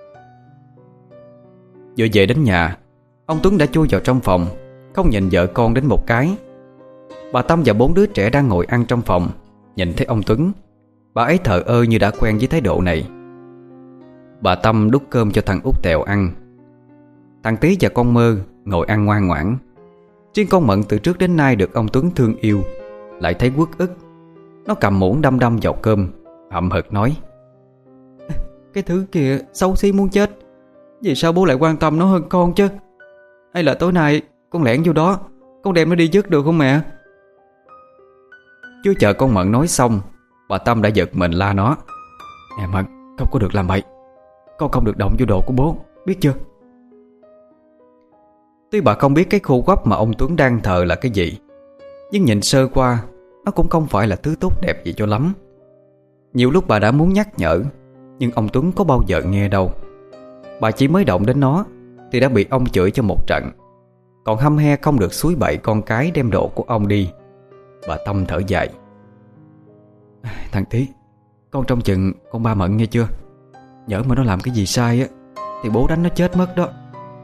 Vừa về đến nhà, ông Tuấn đã chui vào trong phòng, không nhìn vợ con đến một cái. Bà Tâm và bốn đứa trẻ đang ngồi ăn trong phòng, nhìn thấy ông Tuấn, bà ấy thờ ơ như đã quen với thái độ này. Bà Tâm đút cơm cho thằng Út Tèo ăn. Thằng Tí và con Mơ ngồi ăn ngoan ngoãn. Riêng con Mận từ trước đến nay được ông Tuấn thương yêu lại thấy uất ức. Nó cầm muỗng đâm đâm vào cơm, hậm hực nói, cái thứ kia xấu xí muốn chết. Vì sao bố lại quan tâm nó hơn con chứ? Hay là tối nay con lẻn vô đó, con đem nó đi dứt được không mẹ? Chưa chờ con Mận nói xong, bà Tâm đã giật mình la nó, nè Mận, không có được làm bậy. Con không được động vô đồ của bố, biết chưa? Tuy bà không biết cái khô quắp mà ông Tuấn đang thờ là cái gì, nhưng nhìn sơ qua, nó cũng không phải là thứ tốt đẹp gì cho lắm. Nhiều lúc bà đã muốn nhắc nhở, nhưng ông Tuấn có bao giờ nghe đâu. Bà chỉ mới động đến nó thì đã bị ông chửi cho một trận, còn hăm he không được xúi bậy con cái đem đồ của ông đi. Bà Tâm thở dài, thằng Tí, con trông chừng con ba Mận nghe chưa? Nhỡ mà nó làm cái gì sai á thì bố đánh nó chết mất đó.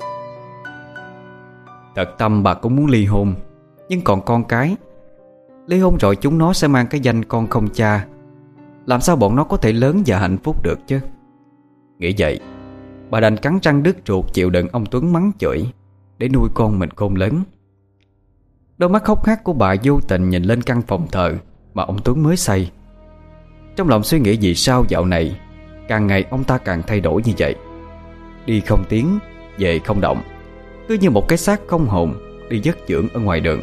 Thật tâm bà cũng muốn ly hôn, nhưng còn con cái. Ly hôn rồi chúng nó sẽ mang cái danh con không cha, làm sao bọn nó có thể lớn và hạnh phúc được chứ? Nghĩ vậy, bà đành cắn răng đứt ruột chịu đựng ông Tuấn mắng chửi để nuôi con mình khôn lớn. Đôi mắt hốc hác của bà vô tình nhìn lên căn phòng thờ mà ông Tuấn mới xây. Trong lòng suy nghĩ vì sao dạo này càng ngày ông ta càng thay đổi như vậy. Đi không tiếng, về không động, cứ như một cái xác không hồn đi dất dưỡng ở ngoài đường.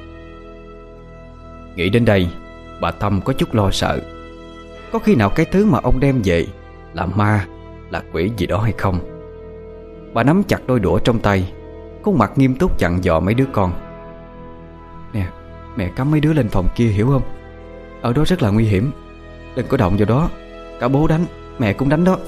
Nghĩ đến đây, bà Tâm có chút lo sợ. Có khi nào cái thứ mà ông đem về là ma, là quỷ gì đó hay không? Bà nắm chặt đôi đũa trong tay, khuôn mặt nghiêm túc dặn dò mấy đứa con. Nè, mẹ cấm mấy đứa lên phòng kia hiểu không? Ở đó rất là nguy hiểm, đừng có động vào đó. Cả bố đánh, mẹ cũng đánh đó.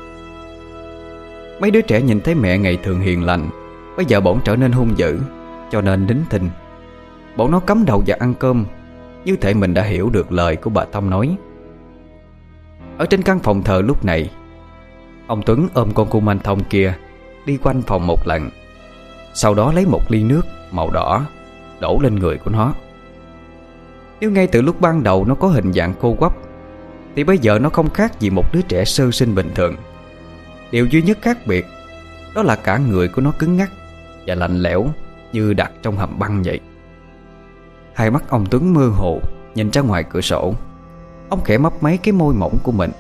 Mấy đứa trẻ nhìn thấy mẹ ngày thường hiền lành, bây giờ bỗng trở nên hung dữ, cho nên đính thinh. Bọn nó cắm đầu vào ăn cơm, như thể mình đã hiểu được lời của bà Tâm nói. Ở trên căn phòng thờ lúc này, ông Tuấn ôm con cu manh thông kia đi quanh phòng một lần, sau đó lấy một ly nước màu đỏ đổ lên người của nó. Nếu ngay từ lúc ban đầu nó có hình dạng khô quắp, thì bây giờ nó không khác gì một đứa trẻ sơ sinh bình thường. Điều duy nhất khác biệt đó là cả người của nó cứng ngắc và lạnh lẽo như đặt trong hầm băng vậy. Hai mắt ông Tuấn mơ hồ nhìn ra ngoài cửa sổ. Ông khẽ mấp máy cái môi mỏng của mình.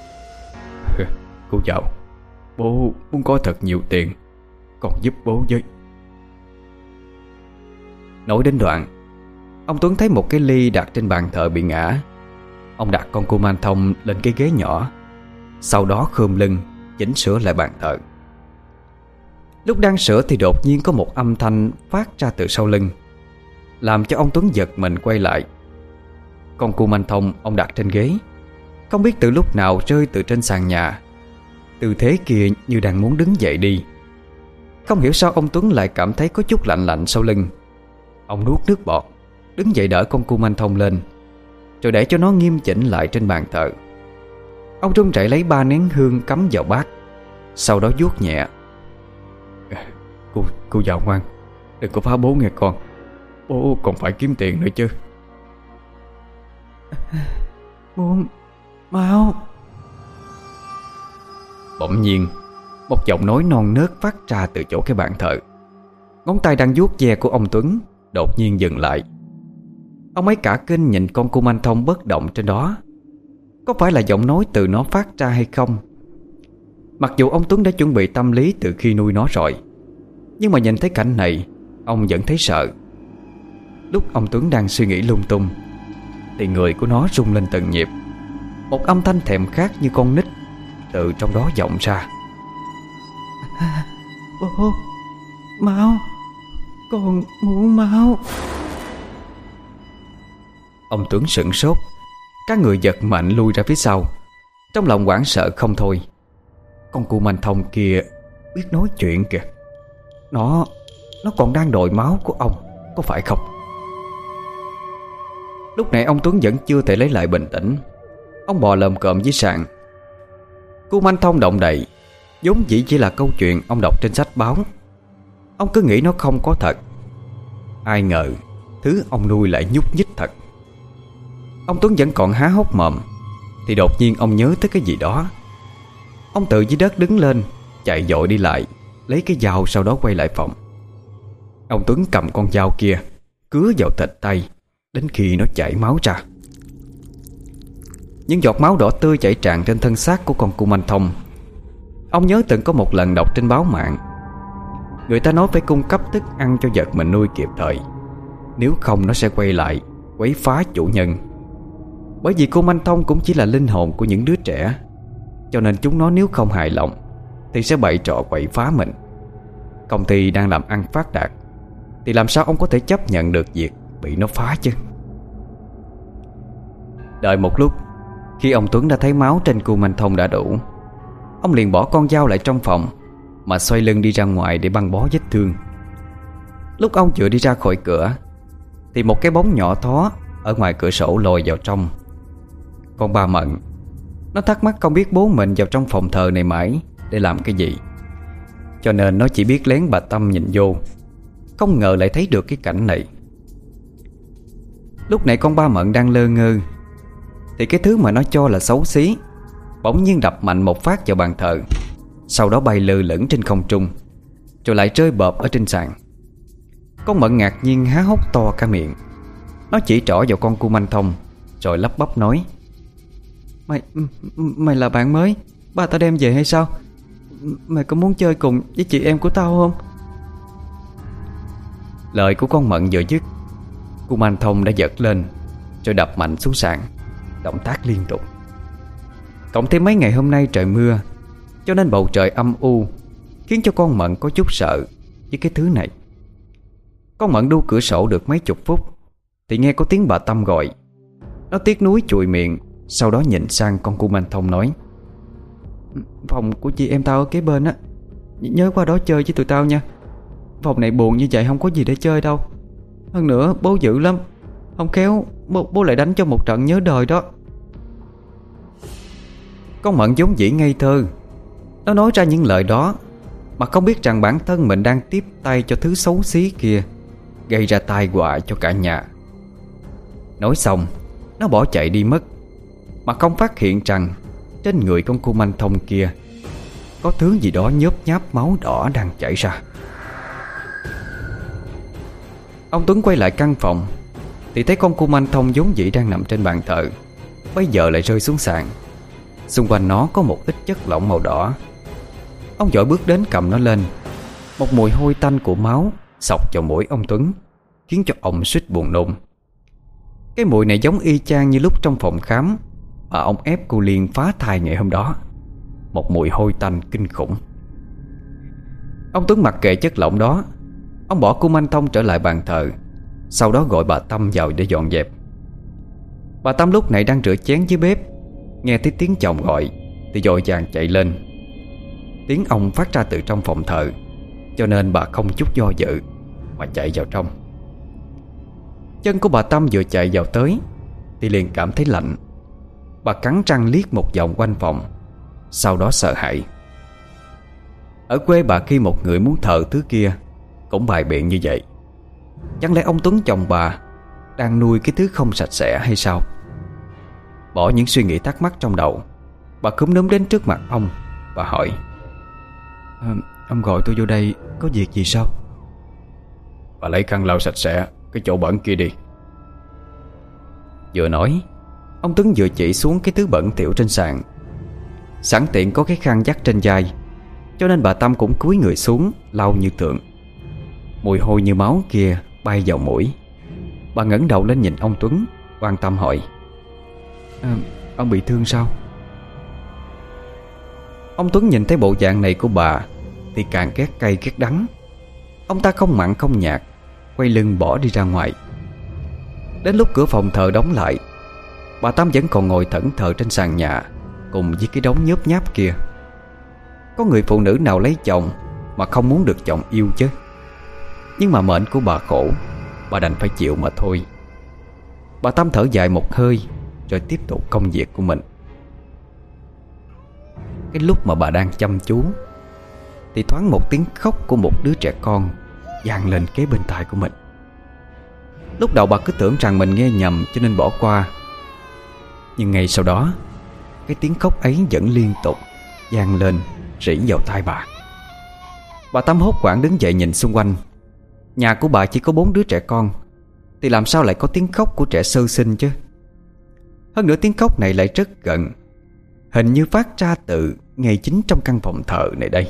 Cô giàu, bố muốn có thật nhiều tiền, con giúp bố với. Nói đến đoạn, ông Tuấn thấy một cái ly đặt trên bàn thờ bị ngã. Ông đặt con cu man thông lên cái ghế nhỏ, sau đó khom lưng chỉnh sửa lại bàn thờ. Lúc đang sửa thì đột nhiên có một âm thanh phát ra từ sau lưng, làm cho ông Tuấn giật mình quay lại. Con cu man thông ông đặt trên ghế, không biết từ lúc nào rơi từ trên sàn nhà. Tư thế kia như đang muốn đứng dậy đi. Không hiểu sao ông Tuấn lại cảm thấy có chút lạnh lạnh sau lưng. Ông nuốt nước bọt, đứng dậy đỡ con cu man thông lên, rồi để cho nó nghiêm chỉnh lại trên bàn thờ. Ông run rẩy lấy ba nén hương cắm vào bát, sau đó vuốt nhẹ. Cô, cô giàu ngoan, đừng có phá bố nghe con. Bố còn phải kiếm tiền nữa chứ. Buông mau. Bỗng nhiên một giọng nói non nớt phát ra từ chỗ cái bàn thờ. Ngón tay đang vuốt ve của ông Tuấn đột nhiên dừng lại. Ông ấy cả kinh nhìn con cu man thông bất động trên đó. Có phải là giọng nói từ nó phát ra hay không? Mặc dù ông Tuấn đã chuẩn bị tâm lý từ khi nuôi nó rồi, nhưng mà nhìn thấy cảnh này, ông vẫn thấy sợ. Lúc ông Tuấn đang suy nghĩ lung tung, thì người của nó rung lên từng nhịp. Một âm thanh thèm khát như con nít từ trong đó vọng ra. À, bố, máu, con muốn máu. Ông Tuấn sửng sốt, các người giật mạnh lui ra phía sau, trong lòng hoảng sợ không thôi. Con cu man thông kia biết nói chuyện kìa. Nó Nó còn đang đòi máu của ông, có phải không? Lúc này ông Tuấn vẫn chưa thể lấy lại bình tĩnh. Ông bò lồm cộm dưới sàn. Cu man thông động đậy vốn dĩ chỉ là câu chuyện ông đọc trên sách báo. Ông cứ nghĩ nó không có thật. Ai ngờ thứ ông nuôi lại nhúc nhích thật. Ông Tuấn vẫn còn há hốc mồm, thì đột nhiên ông nhớ tới cái gì đó. Ông từ dưới đất đứng lên, chạy vội đi lại, lấy cái dao, sau đó quay lại phòng. Ông Tuấn cầm con dao kia cứa vào thịt tay đến khi nó chảy máu ra. Những giọt máu đỏ tươi chảy tràn trên thân xác của con cu man thông. Ông nhớ từng có một lần đọc trên báo mạng, người ta nói phải cung cấp thức ăn cho vật mình nuôi kịp thời, nếu không nó sẽ quay lại quấy phá chủ nhân. Bởi vì cu man thông cũng chỉ là linh hồn của những đứa trẻ, cho nên chúng nó nếu không hài lòng thì sẽ bày trò quậy phá mình. Công ty đang làm ăn phát đạt, thì làm sao ông có thể chấp nhận được việc bị nó phá chứ? Đợi một lúc, khi ông Tuấn đã thấy máu trên cu man thông đã đủ, ông liền bỏ con dao lại trong phòng, mà xoay lưng đi ra ngoài để băng bó vết thương. Lúc ông vừa đi ra khỏi cửa, thì một cái bóng nhỏ thó ở ngoài cửa sổ lồi vào trong. Con ba Mận, nó thắc mắc không biết bố mình vào trong phòng thờ này mãi để làm cái gì, cho nên nó chỉ biết lén bà Tâm nhìn vô, không ngờ lại thấy được cái cảnh này. Lúc này con ba Mận đang lơ ngơ, thì cái thứ mà nó cho là xấu xí bỗng nhiên đập mạnh một phát vào bàn thờ, sau đó bay lơ lửng trên không trung, rồi lại rơi bợp ở trên sàn. Con Mận ngạc nhiên há hốc to cả miệng. Nó chỉ trỏ vào con Kumanthong rồi lắp bắp nói: Mày mày là bạn mới ba tao đem về hay sao? Mày có muốn chơi cùng với chị em của tao không? Lời của con Mận vừa dứt, Kumanthong đã giật lên rồi đập mạnh xuống sàn, động tác liên tục. Cộng thêm mấy ngày hôm nay trời mưa, cho nên bầu trời âm u, khiến cho con Mận có chút sợ với cái thứ này. Con Mận đu cửa sổ được mấy chục phút thì nghe có tiếng bà Tâm gọi. Nó tiếc nuối chùi miệng, sau đó nhìn sang con Kumanthong nói: Phòng của chị em tao ở kế bên á, nhớ qua đó chơi với tụi tao nha. Phòng này buồn như vậy không có gì để chơi đâu. Hơn nữa bố dữ lắm, không khéo bố, bố lại đánh cho một trận nhớ đời đó. Con Mận vốn dĩ ngây thơ, nó nói ra những lời đó mà không biết rằng bản thân mình đang tiếp tay cho thứ xấu xí kia, gây ra tai họa cho cả nhà. Nói xong, nó bỏ chạy đi mất, mà không phát hiện rằng trên người con Kumanthong kia có thứ gì đó nhớp nháp máu đỏ đang chảy ra. Ông Tuấn quay lại căn phòng thì thấy con Kumanthong vốn dĩ đang nằm trên bàn thờ bây giờ lại rơi xuống sàn. Xung quanh nó có một ít chất lỏng màu đỏ. Ông vội bước đến cầm nó lên. Một mùi hôi tanh của máu xộc vào mũi ông Tuấn, khiến cho ông suýt buồn nôn. Cái mùi này giống y chang như lúc trong phòng khám mà ông ép cô Liên phá thai ngày hôm đó. Một mùi hôi tanh kinh khủng. Ông Tuấn mặc kệ chất lỏng đó. Ông bỏ Kumanthong trở lại bàn thờ, sau đó gọi bà Tâm vào để dọn dẹp. Bà Tâm lúc này đang rửa chén dưới bếp, nghe thấy tiếng chồng gọi thì vội vàng chạy lên. Tiếng ông phát ra từ trong phòng thờ, cho nên bà không chút do dự mà chạy vào trong. Chân của bà Tâm vừa chạy vào tới thì liền cảm thấy lạnh. Bà cắn răng liếc một vòng quanh phòng, sau đó sợ hãi. Ở quê bà khi một người muốn thờ thứ kia cũng bày biện như vậy. Chẳng lẽ ông Tuấn chồng bà đang nuôi cái thứ không sạch sẽ hay sao? Bỏ những suy nghĩ thắc mắc trong đầu, bà cúm núm đến trước mặt ông và hỏi: à, Ông gọi tôi vô đây có việc gì sao? Bà lấy khăn lau sạch sẽ cái chỗ bẩn kia đi. Vừa nói, ông Tuấn vừa chỉ xuống cái thứ bẩn thỉu trên sàn. Sẵn tiện có cái khăn dắt trên vai, cho nên bà Tâm cũng cúi người xuống lau như tượng. Mùi hôi như máu kia bay vào mũi. Bà ngẩng đầu lên nhìn ông Tuấn, quan tâm hỏi: à, Ông bị thương sao? Ông Tuấn nhìn thấy bộ dạng này của bà thì càng ghét cay ghét đắng. Ông ta không mặn không nhạt, quay lưng bỏ đi ra ngoài. Đến lúc cửa phòng thờ đóng lại, bà Tâm vẫn còn ngồi thẫn thờ trên sàn nhà cùng với cái đống nhớp nháp kia. Có người phụ nữ nào lấy chồng mà không muốn được chồng yêu chứ? Nhưng mà mệnh của bà khổ, bà đành phải chịu mà thôi. Bà Tâm thở dài một hơi rồi tiếp tục công việc của mình. Cái lúc mà bà đang chăm chú thì thoáng một tiếng khóc của một đứa trẻ con vang lên kế bên tai của mình. Lúc đầu bà cứ tưởng rằng mình nghe nhầm cho nên bỏ qua. Nhưng ngay sau đó, cái tiếng khóc ấy vẫn liên tục vang lên rỉ vào tai bà. Bà Tâm hốt hoảng đứng dậy nhìn xung quanh. Nhà của bà chỉ có bốn đứa trẻ con, thì làm sao lại có tiếng khóc của trẻ sơ sinh chứ? Hơn nữa tiếng khóc này lại rất gần, hình như phát ra từ ngay chính trong căn phòng thờ này đây.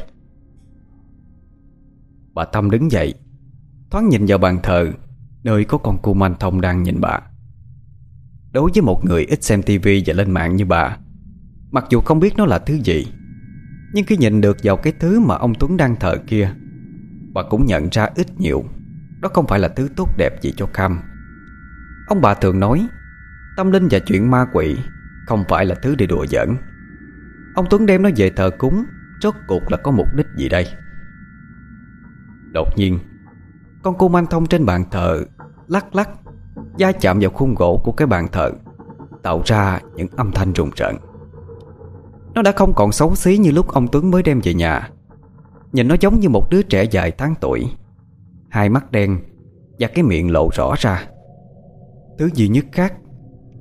Bà Tâm đứng dậy, thoáng nhìn vào bàn thờ nơi có con Kumanthong đang nhìn bà. Đối với một người ít xem tivi và lên mạng như bà, mặc dù không biết nó là thứ gì, nhưng khi nhìn được vào cái thứ mà ông Tuấn đang thờ kia, bà cũng nhận ra ít nhiều đó không phải là thứ tốt đẹp gì cho Kham. Ông bà thường nói tâm linh và chuyện ma quỷ không phải là thứ để đùa giỡn. Ông Tuấn đem nó về thờ cúng rốt cuộc là có mục đích gì đây? Đột nhiên, con Kumanthong trên bàn thờ lắc lắc, va chạm vào khung gỗ của cái bàn thờ, tạo ra những âm thanh rùng rợn. Nó đã không còn xấu xí như lúc ông Tuấn mới đem về nhà. Nhìn nó giống như một đứa trẻ vài tháng tuổi, hai mắt đen và cái miệng lộ rõ ra. Thứ duy nhất khác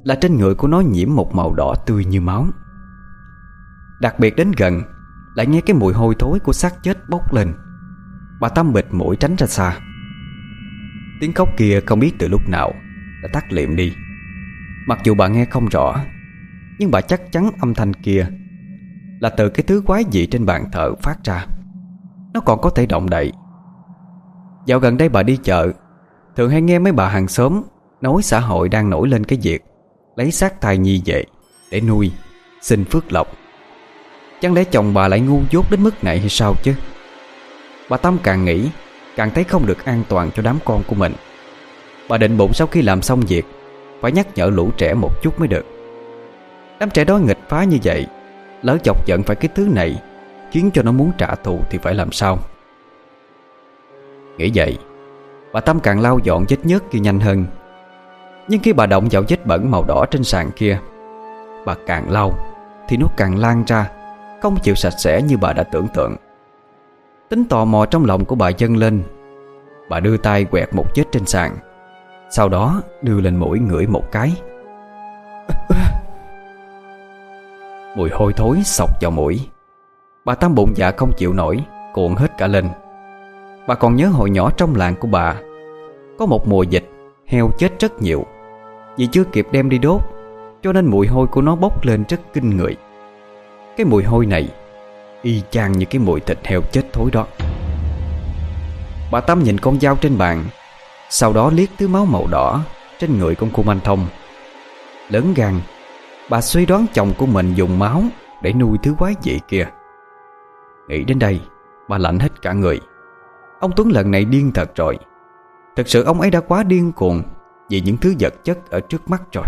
là trên người của nó nhiễm một màu đỏ tươi như máu. Đặc biệt đến gần lại nghe cái mùi hôi thối của xác chết bốc lên. Bà Tâm bịt mũi tránh ra xa. Tiếng khóc kia không biết từ lúc nào đã tắt liệm đi. Mặc dù bà nghe không rõ, nhưng bà chắc chắn âm thanh kia là từ cái thứ quái dị trên bàn thờ phát ra. Nó còn có thể động đậy. Dạo gần đây bà đi chợ, thường hay nghe mấy bà hàng xóm nói xã hội đang nổi lên cái việc lấy xác thai nhi về để nuôi, xin phước lộc. Chẳng lẽ chồng bà lại ngu dốt đến mức này hay sao chứ? Bà Tâm càng nghĩ càng thấy không được an toàn cho đám con của mình. Bà định bụng sau khi làm xong việc phải nhắc nhở lũ trẻ một chút mới được. Đám trẻ đó nghịch phá như vậy, lỡ chọc giận phải cái thứ này khiến cho nó muốn trả thù thì phải làm sao? Nghĩ vậy, bà Tâm càng lau dọn vết nhớt kia nhanh hơn. Nhưng khi bà động vào vết bẩn màu đỏ trên sàn kia, bà càng lau thì nó càng lan ra, không chịu sạch sẽ như bà đã tưởng tượng. Tính tò mò trong lòng của bà dâng lên. Bà đưa tay quẹt một vết trên sàn, sau đó đưa lên mũi ngửi một cái. Mùi hôi thối xộc vào mũi. Bà Tâm bụng dạ không chịu nổi, cuộn hết cả lên. Bà còn nhớ hồi nhỏ trong làng của bà có một mùa dịch heo chết rất nhiều. Vì chưa kịp đem đi đốt, cho nên mùi hôi của nó bốc lên rất kinh người. Cái mùi hôi này y chang như cái mùi thịt heo chết thối đó. Bà Tâm nhìn con dao trên bàn, sau đó liếc thứ máu màu đỏ trên người con Kuman Thông. Lớn gan, bà suy đoán chồng của mình dùng máu để nuôi thứ quái dị kia. Nghĩ đến đây, bà lạnh hết cả người. Ông Tuấn lần này điên thật rồi. Thực sự ông ấy đã quá điên cuồng vì những thứ vật chất ở trước mắt rồi.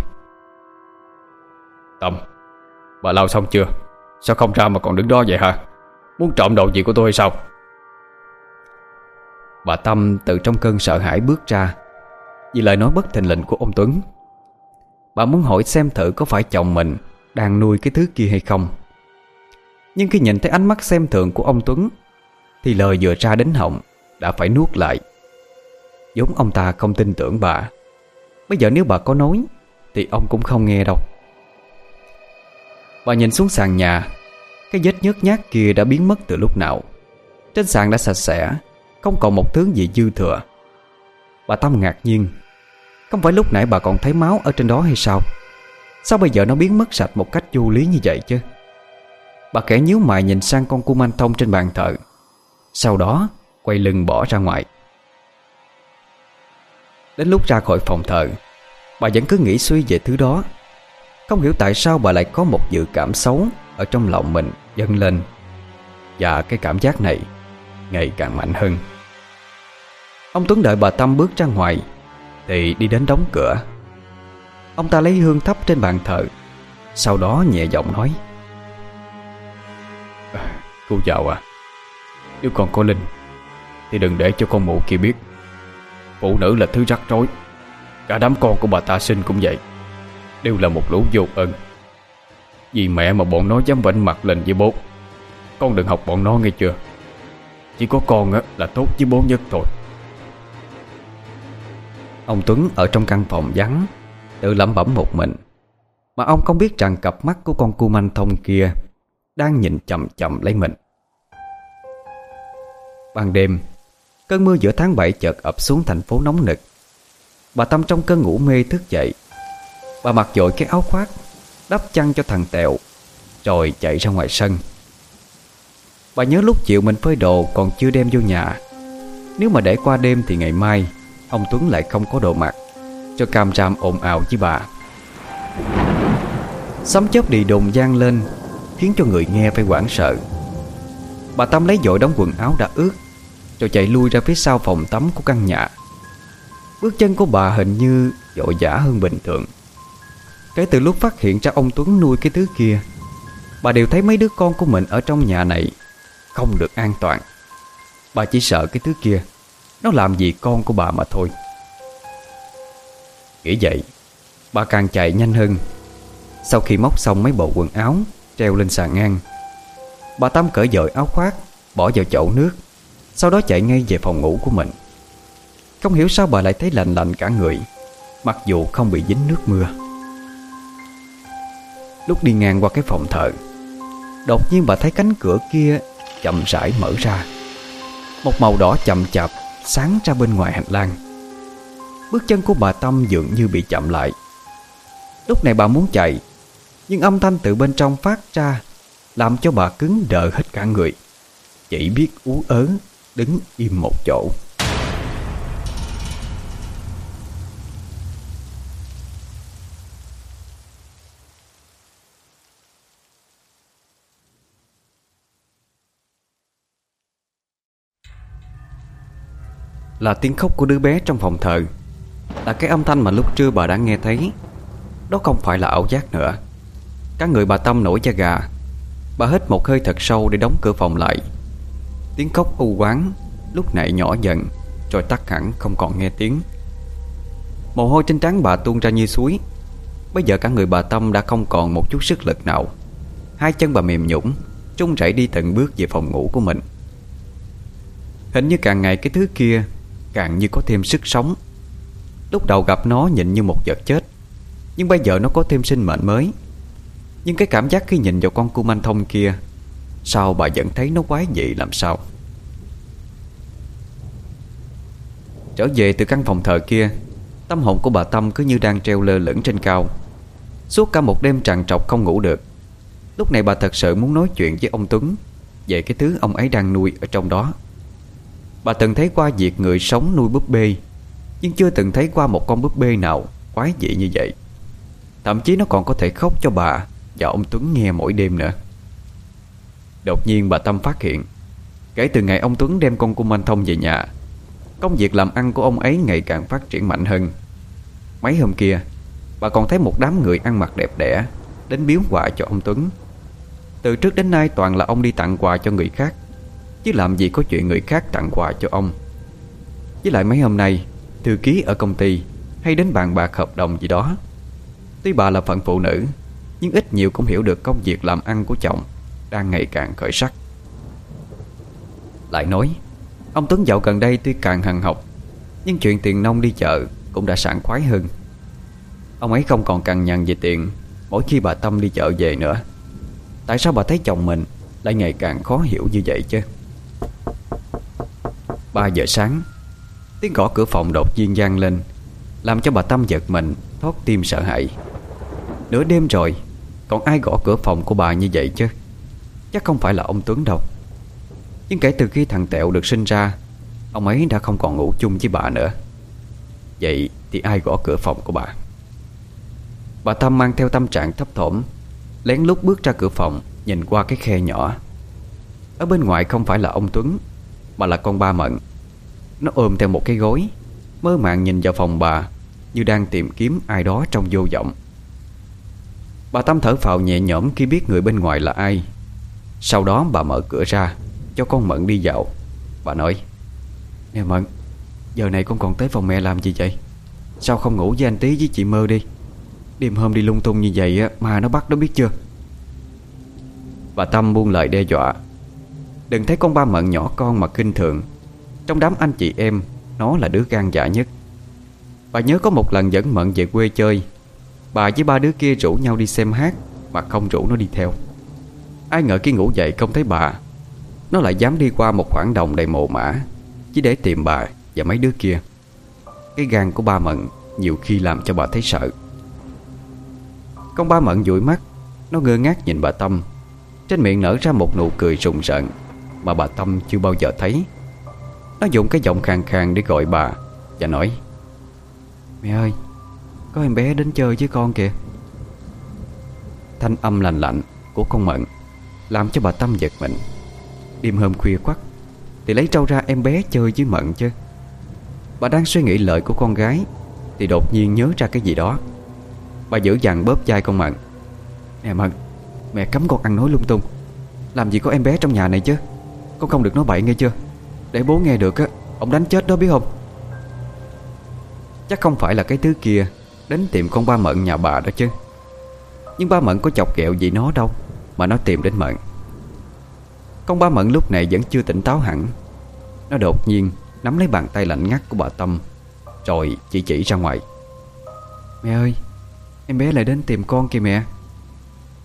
Tâm, bà lau xong chưa? Sao không ra mà còn đứng đó vậy hả? Muốn trộm đồ gì của tôi hay sao? Bà Tâm từ trong cơn sợ hãi bước ra vì lời nói bất thình lình của ông Tuấn. Bà muốn hỏi xem thử có phải chồng mình đang nuôi cái thứ kia hay không. Nhưng khi nhìn thấy ánh mắt xem thường của ông Tuấn thì lời vừa ra đến họng đã phải nuốt lại. Vốn ông ta không tin tưởng bà. Bây giờ nếu bà có nói thì ông cũng không nghe đâu. Bà nhìn xuống sàn nhà. Cái vết nhớt nhát kia đã biến mất từ lúc nào. Trên sàn đã sạch sẽ, không còn một thứ gì dư thừa. Bà Tâm ngạc nhiên. Không phải lúc nãy bà còn thấy máu ở trên đó hay sao? Sao bây giờ nó biến mất sạch một cách vô lý như vậy chứ? Bà khẽ nhíu mày nhìn sang con Kuman Thông trên bàn thờ, sau đó quay lưng bỏ ra ngoài. Đến lúc ra khỏi phòng thờ, bà vẫn cứ nghĩ suy về thứ đó. Không hiểu tại sao bà lại có một dự cảm xấu ở trong lòng mình dâng lên. Và cái cảm giác này ngày càng mạnh hơn. Ông Tuấn đợi bà Tâm bước ra ngoài thì đi đến đóng cửa. Ông ta lấy hương thắp trên bàn thờ, sau đó nhẹ giọng nói: Cô giàu à, nếu còn có linh thì đừng để cho con mụ kia biết. Phụ nữ là thứ rắc rối. Cả đám con của bà ta sinh cũng vậy, đều là một lũ vô ơn. Vì mẹ mà bọn nó dám vảnh mặt lên với bố. Con đừng học bọn nó nghe chưa? Chỉ có con á là tốt với bố nhất thôi. Ông Tuấn ở trong căn phòng vắng tự lẩm bẩm một mình, mà ông không biết rằng cặp mắt của con Kuman Thông kia đang nhìn chằm chằm lấy mình. Ban đêm, cơn mưa giữa tháng bảy chợt ập xuống thành phố nóng nực. Bà Tâm trong cơn ngủ mê thức dậy. Bà mặc dội cái áo khoác, đắp chăn cho thằng Tẹo, rồi chạy ra ngoài sân. Bà nhớ lúc chiều mình phơi đồ còn chưa đem vô nhà. Nếu mà để qua đêm thì ngày mai ông Tuấn lại không có đồ mặc, cho càm ràm ồn ào với bà. Sấm chớp đì đùng vang lên, khiến cho người nghe phải hoảng sợ. Bà Tâm lấy vội đống quần áo đã ướt, rồi chạy lui ra phía sau phòng tắm của căn nhà. Bước chân của bà hình như vội vã hơn bình thường. Kể từ lúc phát hiện ra ông Tuấn nuôi cái thứ kia, bà đều thấy mấy đứa con của mình ở trong nhà này không được an toàn. Bà chỉ sợ cái thứ kia nó làm gì con của bà mà thôi. Nghĩ vậy, bà càng chạy nhanh hơn. Sau khi móc xong mấy bộ quần áo treo lên sàn ngang, bà Tâm cởi dội áo khoác, bỏ vào chậu nước, sau đó chạy ngay về phòng ngủ của mình. Không hiểu sao bà lại thấy lạnh lạnh cả người, mặc dù không bị dính nước mưa. Lúc đi ngang qua cái phòng thờ, đột nhiên bà thấy cánh cửa kia chậm rãi mở ra. Một màu đỏ chậm chạp sáng ra bên ngoài hành lang. Bước chân của bà Tâm dường như bị chậm lại. Lúc này bà muốn chạy, nhưng âm thanh từ bên trong phát ra làm cho bà cứng đờ hết cả người, chỉ biết ú ớ đứng im một chỗ. Là tiếng khóc của đứa bé trong phòng thờ. Là cái âm thanh mà lúc trưa bà đã nghe thấy. Đó không phải là ảo giác nữa. Cả người bà Tâm nổi da gà. Bà hít một hơi thật sâu để đóng cửa phòng lại. Tiếng khóc u oán lúc nãy nhỏ dần, rồi tắt hẳn không còn nghe tiếng. Mồ hôi trên trán bà tuôn ra như suối. Bây giờ cả người bà Tâm đã không còn một chút sức lực nào. Hai chân bà mềm nhũn, run rẩy đi từng bước về phòng ngủ của mình. Hình như càng ngày cái thứ kia càng như có thêm sức sống. Lúc đầu gặp nó nhìn như một vật chết, nhưng bây giờ nó có thêm sinh mệnh mới. Nhưng cái cảm giác khi nhìn vào con cua manh thông kia, sao bà vẫn thấy nó quái dị làm sao. Trở về từ căn phòng thờ kia, tâm hồn của bà Tâm cứ như đang treo lơ lửng trên cao. Suốt cả một đêm trằn trọc không ngủ được. Lúc này bà thật sự muốn nói chuyện với ông Tuấn về cái thứ ông ấy đang nuôi ở trong đó. Bà từng thấy qua việc người sống nuôi búp bê, nhưng chưa từng thấy qua một con búp bê nào quái dị như vậy. Thậm chí nó còn có thể khóc cho bà và ông Tuấn nghe mỗi đêm nữa. Đột nhiên bà Tâm phát hiện, kể từ ngày ông Tuấn đem con cung anh thông về nhà, công việc làm ăn của ông ấy ngày càng phát triển mạnh hơn. Mấy hôm kia, bà còn thấy một đám người ăn mặc đẹp đẽ đến biếu quà cho ông Tuấn. Từ trước đến nay toàn là ông đi tặng quà cho người khác, chứ làm gì có chuyện người khác tặng quà cho ông. Với lại mấy hôm nay thư ký ở công ty hay đến bàn bạc hợp đồng gì đó. Tuy bà là phận phụ nữ, nhưng ít nhiều cũng hiểu được công việc làm ăn của chồng đang ngày càng khởi sắc. Lại nói, ông Tuấn dạo gần đây tuy càng hằn học, nhưng chuyện tiền nong đi chợ cũng đã sảng khoái hơn. Ông ấy không còn cằn nhằn về tiền mỗi khi bà Tâm đi chợ về nữa. Tại sao bà thấy chồng mình lại ngày càng khó hiểu như vậy chứ? Ba giờ sáng, tiếng gõ cửa phòng đột nhiên vang lên, làm cho bà Tâm giật mình, thót tim sợ hãi. Nửa đêm rồi, còn ai gõ cửa phòng của bà như vậy chứ? Chắc không phải là ông Tuấn đâu. Nhưng kể từ khi thằng Tẹo được sinh ra, ông ấy đã không còn ngủ chung với bà nữa. Vậy thì ai gõ cửa phòng của bà? Bà Tâm mang theo tâm trạng thấp thỏm, lén lút bước ra cửa phòng, nhìn qua cái khe nhỏ. Ở bên ngoài không phải là ông Tuấn, mà là con Ba Mận. Nó ôm theo một cái gối, mơ màng nhìn vào phòng bà, như đang tìm kiếm ai đó trong vô vọng. Bà Tâm thở phào nhẹ nhõm khi biết người bên ngoài là ai. Sau đó bà mở cửa ra cho con Mận đi dạo. Bà nói: "Nè Mận, giờ này con còn tới phòng mẹ làm gì vậy? Sao không ngủ với anh Tí với chị Mơ đi? Đêm hôm đi lung tung như vậy á, mà nó bắt đó biết chưa?" Bà Tâm buông lời đe dọa. Đừng thấy con Ba Mận nhỏ con mà khinh thường. Trong đám anh chị em, nó là đứa gan dạ nhất. Bà nhớ có một lần dẫn Mận về quê chơi, bà với ba đứa kia rủ nhau đi xem hát mà không rủ nó đi theo. Ai ngờ khi ngủ dậy không thấy bà, nó lại dám đi qua một khoảng đồng đầy mồ mả chỉ để tìm bà và mấy đứa kia. Cái gan của Ba Mận nhiều khi làm cho bà thấy sợ. Con Ba Mận dụi mắt, nó ngơ ngác nhìn bà Tâm, trên miệng nở ra một nụ cười rùng rợn mà bà Tâm chưa bao giờ thấy. Nó dùng cái giọng khàn khàn để gọi bà và nói: "Mẹ ơi, có em bé đến chơi với con kìa." Thanh âm lành lạnh của con Mận làm cho bà Tâm giật mình. Đêm hôm khuya khoắt thì lấy trâu ra em bé chơi với Mận chứ. Bà đang suy nghĩ lời của con gái thì đột nhiên nhớ ra cái gì đó. Bà dữ dằn bóp vai con Mận: "Nè Mận, mẹ cấm con ăn nói lung tung. Làm gì có em bé trong nhà này chứ. Con không được nói bậy nghe chưa? Để bố nghe được á, ông đánh chết đó biết không?" Chắc không phải là cái thứ kia đến tìm con Ba Mận nhà bà đó chứ. Nhưng Ba Mận có chọc ghẹo gì nó đâu mà nó tìm đến Mận. Con Ba Mận lúc này vẫn chưa tỉnh táo hẳn. Nó đột nhiên nắm lấy bàn tay lạnh ngắt của bà Tâm, rồi chỉ chỉ ra ngoài: "Mẹ ơi, em bé lại đến tìm con kìa mẹ."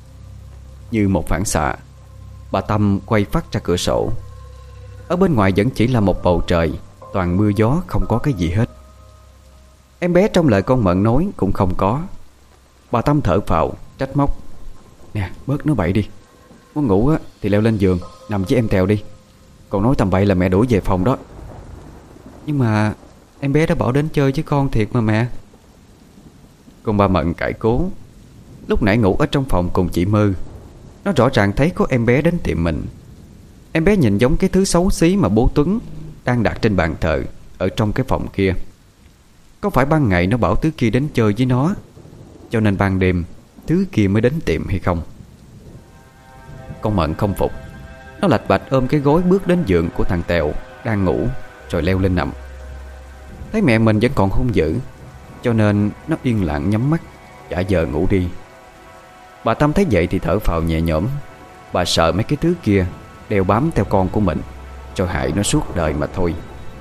Như một phản xạ, bà Tâm quay phắt ra cửa sổ. Ở bên ngoài vẫn chỉ là một bầu trời toàn mưa gió, không có cái gì hết. Em bé trong lời con Mận nói cũng không có. Bà Tâm thở phào trách móc: "Nè, bớt nói bậy đi. Muốn ngủ á thì leo lên giường nằm với em Tèo đi. Còn nói tầm bậy là mẹ đuổi về phòng đó." "Nhưng mà em bé đã bỏ đến chơi với con thiệt mà mẹ." Con ba Mận cãi cố. Lúc nãy ngủ ở trong phòng cùng chị Mơ, nó rõ ràng thấy có em bé đến tìm mình. Em bé nhìn giống cái thứ xấu xí mà bố Tuấn đang đặt trên bàn thờ ở trong cái phòng kia. Có phải ban ngày nó bảo thứ kia đến chơi với nó, cho nên ban đêm thứ kia mới đến tìm hay không? Con Mận không phục. Nó lạch bạch ôm cái gối bước đến giường của thằng Tèo đang ngủ, rồi leo lên nằm. Thấy mẹ mình vẫn còn hung dữ, cho nên nó yên lặng nhắm mắt giả vờ ngủ đi. Bà Tâm thấy vậy thì thở phào nhẹ nhõm. Bà sợ mấy cái thứ kia đeo bám theo con của mình, rồi hại nó suốt đời mà thôi.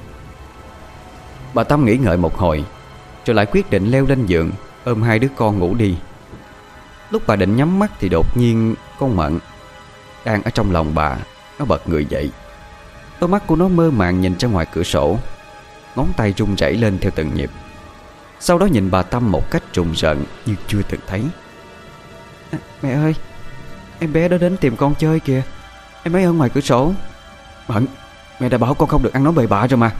Bà Tâm nghĩ ngợi một hồi, rồi lại quyết định leo lên giường ôm hai đứa con ngủ đi. Lúc bà định nhắm mắt thì đột nhiên con Mận đang ở trong lòng bà, nó bật người dậy. Đôi mắt của nó mơ màng nhìn ra ngoài cửa sổ, ngón tay run rẩy lên theo từng nhịp. Sau đó nhìn bà Tâm một cách rùng rợn như chưa từng thấy. À, mẹ ơi, em bé đó đến tìm con chơi kìa. Em ấy ở ngoài cửa sổ. Mận, mẹ đã bảo con không được ăn nói bậy bạ rồi mà.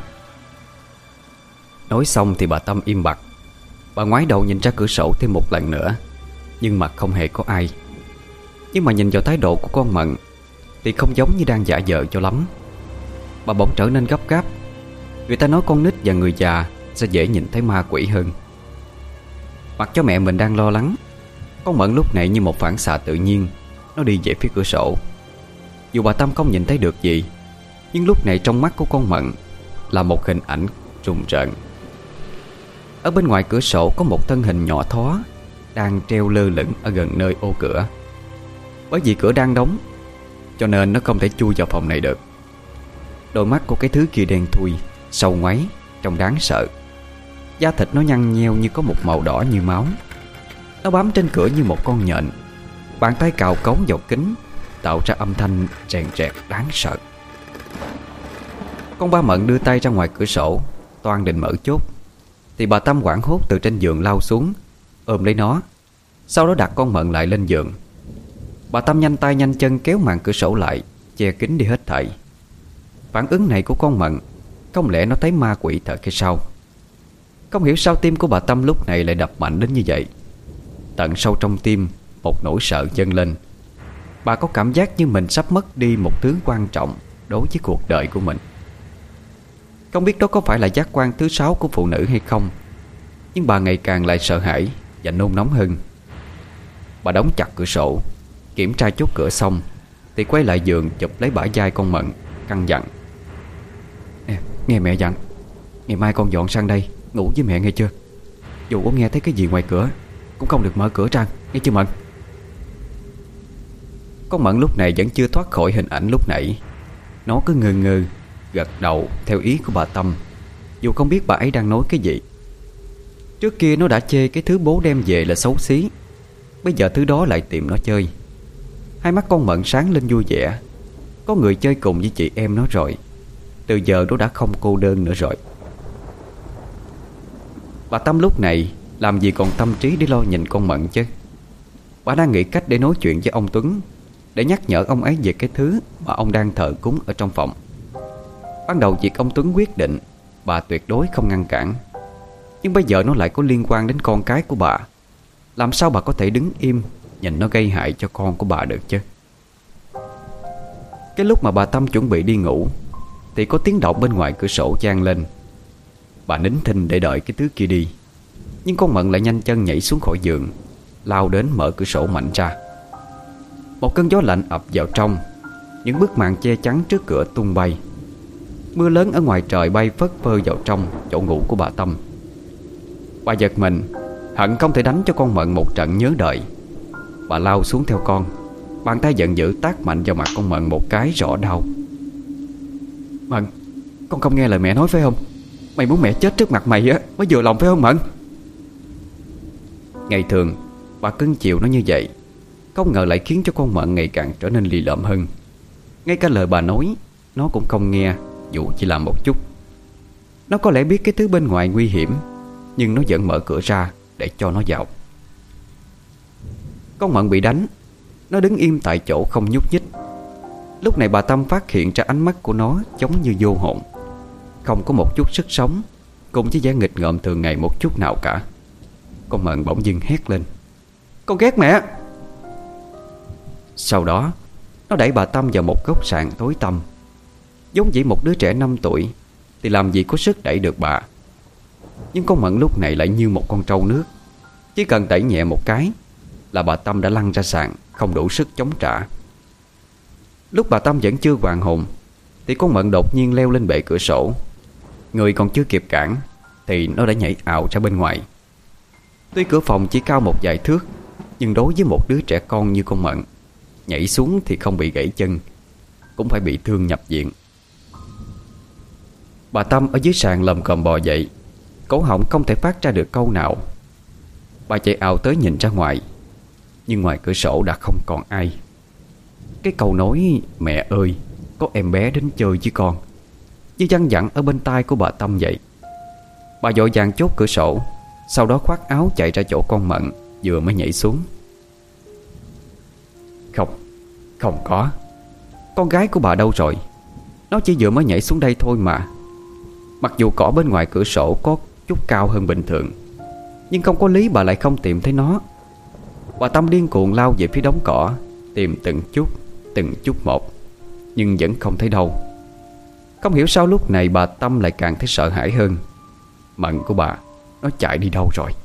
Nói xong thì bà Tâm im bặt. Bà ngoái đầu nhìn ra cửa sổ thêm một lần nữa, nhưng mà không hề có ai. Nhưng mà nhìn vào thái độ của con Mận thì không giống như đang giả vờ cho lắm. Bà bỗng trở nên gấp gáp. Người ta nói con nít và người già sẽ dễ nhìn thấy ma quỷ hơn. Mặc cho mẹ mình đang lo lắng, con Mận lúc này như một phản xạ tự nhiên, nó đi về phía cửa sổ. Dù bà Tâm không nhìn thấy được gì, nhưng lúc này trong mắt của con Mận là một hình ảnh rùng rợn. Ở bên ngoài cửa sổ có một thân hình nhỏ thó đang treo lơ lửng ở gần nơi ô cửa. Bởi vì cửa đang đóng, cho nên nó không thể chui vào phòng này được. Đôi mắt của cái thứ kia đen thui, sâu ngoáy, trông đáng sợ. Da thịt nó nhăn nheo như có một màu đỏ như máu. Nó bám trên cửa như một con nhện. Bàn tay cào cấu vào kính, tạo ra âm thanh rèn rẹt đáng sợ. Con ba Mận đưa tay ra ngoài cửa sổ, toan định mở chốt, thì bà Tâm hoảng hốt từ trên giường lao xuống, ôm lấy nó. Sau đó đặt con Mận lại lên giường. Bà Tâm nhanh tay nhanh chân kéo màn cửa sổ lại, che kín đi hết thảy. Phản ứng này của con Mận, không lẽ nó thấy ma quỷ thật hay sao? Không hiểu sao tim của bà Tâm lúc này lại đập mạnh đến như vậy. Tận sâu trong tim, một nỗi sợ dâng lên. Bà có cảm giác như mình sắp mất đi một thứ quan trọng đối với cuộc đời của mình. Không biết đó có phải là giác quan thứ sáu của phụ nữ hay không, nhưng bà ngày càng lại sợ hãi và nôn nóng hơn. Bà đóng chặt cửa sổ, kiểm tra chốt cửa xong thì quay lại giường chụp lấy bả vai con Mận, căn dặn: Nè, nghe mẹ dặn, ngày mai con dọn sang đây ngủ với mẹ nghe chưa? Dù có nghe thấy cái gì ngoài cửa cũng không được mở cửa ra, nghe chưa Mận? Con Mận lúc này vẫn chưa thoát khỏi hình ảnh lúc nãy. Nó cứ ngơ ngơ gật đầu theo ý của bà Tâm, dù không biết bà ấy đang nói cái gì. Trước kia nó đã chê cái thứ bố đem về là xấu xí, bây giờ thứ đó lại tìm nó chơi. Hai mắt con Mận sáng lên vui vẻ. Có người chơi cùng với chị em nó rồi. Từ giờ nó đã không cô đơn nữa rồi. Bà Tâm lúc này làm gì còn tâm trí để lo nhìn con Mận chứ. Bà đang nghĩ cách để nói chuyện với ông Tuấn, để nhắc nhở ông ấy về cái thứ mà ông đang thờ cúng ở trong phòng. Ban đầu việc ông Tuấn quyết định, bà tuyệt đối không ngăn cản. Nhưng bây giờ nó lại có liên quan đến con cái của bà. Làm sao bà có thể đứng im nhìn nó gây hại cho con của bà được chứ? Cái lúc mà bà Tâm chuẩn bị đi ngủ thì có tiếng động bên ngoài cửa sổ vang lên. Bà nín thinh để đợi cái thứ kia đi, nhưng con Mận lại nhanh chân nhảy xuống khỏi giường, lao đến mở cửa sổ mạnh ra. Một cơn gió lạnh ập vào trong. Những bức màn che chắn trước cửa tung bay. Mưa lớn ở ngoài trời bay phất phơ vào trong chỗ ngủ của bà Tâm. Bà giật mình, hận không thể đánh cho con Mận một trận nhớ đời. Bà lao xuống theo con, bàn tay giận dữ tát mạnh vào mặt con Mận một cái rõ đau. Mận, con không nghe lời mẹ nói phải không? Mày muốn mẹ chết trước mặt mày á mới vừa lòng phải không Mận? Ngày thường bà cưng chiều nó như vậy, không ngờ lại khiến cho con Mận ngày càng trở nên lì lợm hơn. Ngay cả lời bà nói nó cũng không nghe, dù chỉ là một chút. Nó có lẽ biết cái thứ bên ngoài nguy hiểm, nhưng nó vẫn mở cửa ra để cho nó vào. Con Mận bị đánh, nó đứng im tại chỗ không nhúc nhích. Lúc này bà Tâm phát hiện ra ánh mắt của nó giống như vô hồn, không có một chút sức sống, cũng chỉ vẻ nghịch ngợm thường ngày một chút nào cả. Con Mận bỗng dưng hét lên: "Con ghét mẹ!" Sau đó nó đẩy bà Tâm vào một góc sàn tối tăm. Giống chỉ một đứa trẻ năm tuổi thì làm gì có sức đẩy được bà. Nhưng con Mận lúc này lại như một con trâu nước, chỉ cần đẩy nhẹ một cái là bà Tâm đã lăn ra sàn, không đủ sức chống trả. Lúc bà Tâm vẫn chưa hoàn hồn thì con Mận đột nhiên leo lên bệ cửa sổ. Người còn chưa kịp cản thì nó đã nhảy ào ra bên ngoài. Tuy cửa phòng chỉ cao một vài thước, nhưng đối với một đứa trẻ con như con Mận, nhảy xuống thì không bị gãy chân cũng phải bị thương nhập viện. Bà Tâm ở dưới sàn lầm còm bò dậy, cổ họng không thể phát ra được câu nào. Bà chạy ào tới nhìn ra ngoài, nhưng ngoài cửa sổ đã không còn ai. Cái câu nói "mẹ ơi, có em bé đến chơi với con" như văng vẳng ở bên tai của bà Tâm vậy. Bà vội vàng chốt cửa sổ, sau đó khoác áo chạy ra chỗ con Mận vừa mới nhảy xuống. Không, không có. Con gái của bà đâu rồi? Nó chỉ vừa mới nhảy xuống đây thôi mà. Mặc dù cỏ bên ngoài cửa sổ có chút cao hơn bình thường, nhưng không có lý bà lại không tìm thấy nó. Bà Tâm điên cuồng lao về phía đống cỏ, tìm từng chút, từng chút một, nhưng vẫn không thấy đâu. Không hiểu sao lúc này bà Tâm lại càng thấy sợ hãi hơn. Mận của bà, nó chạy đi đâu rồi?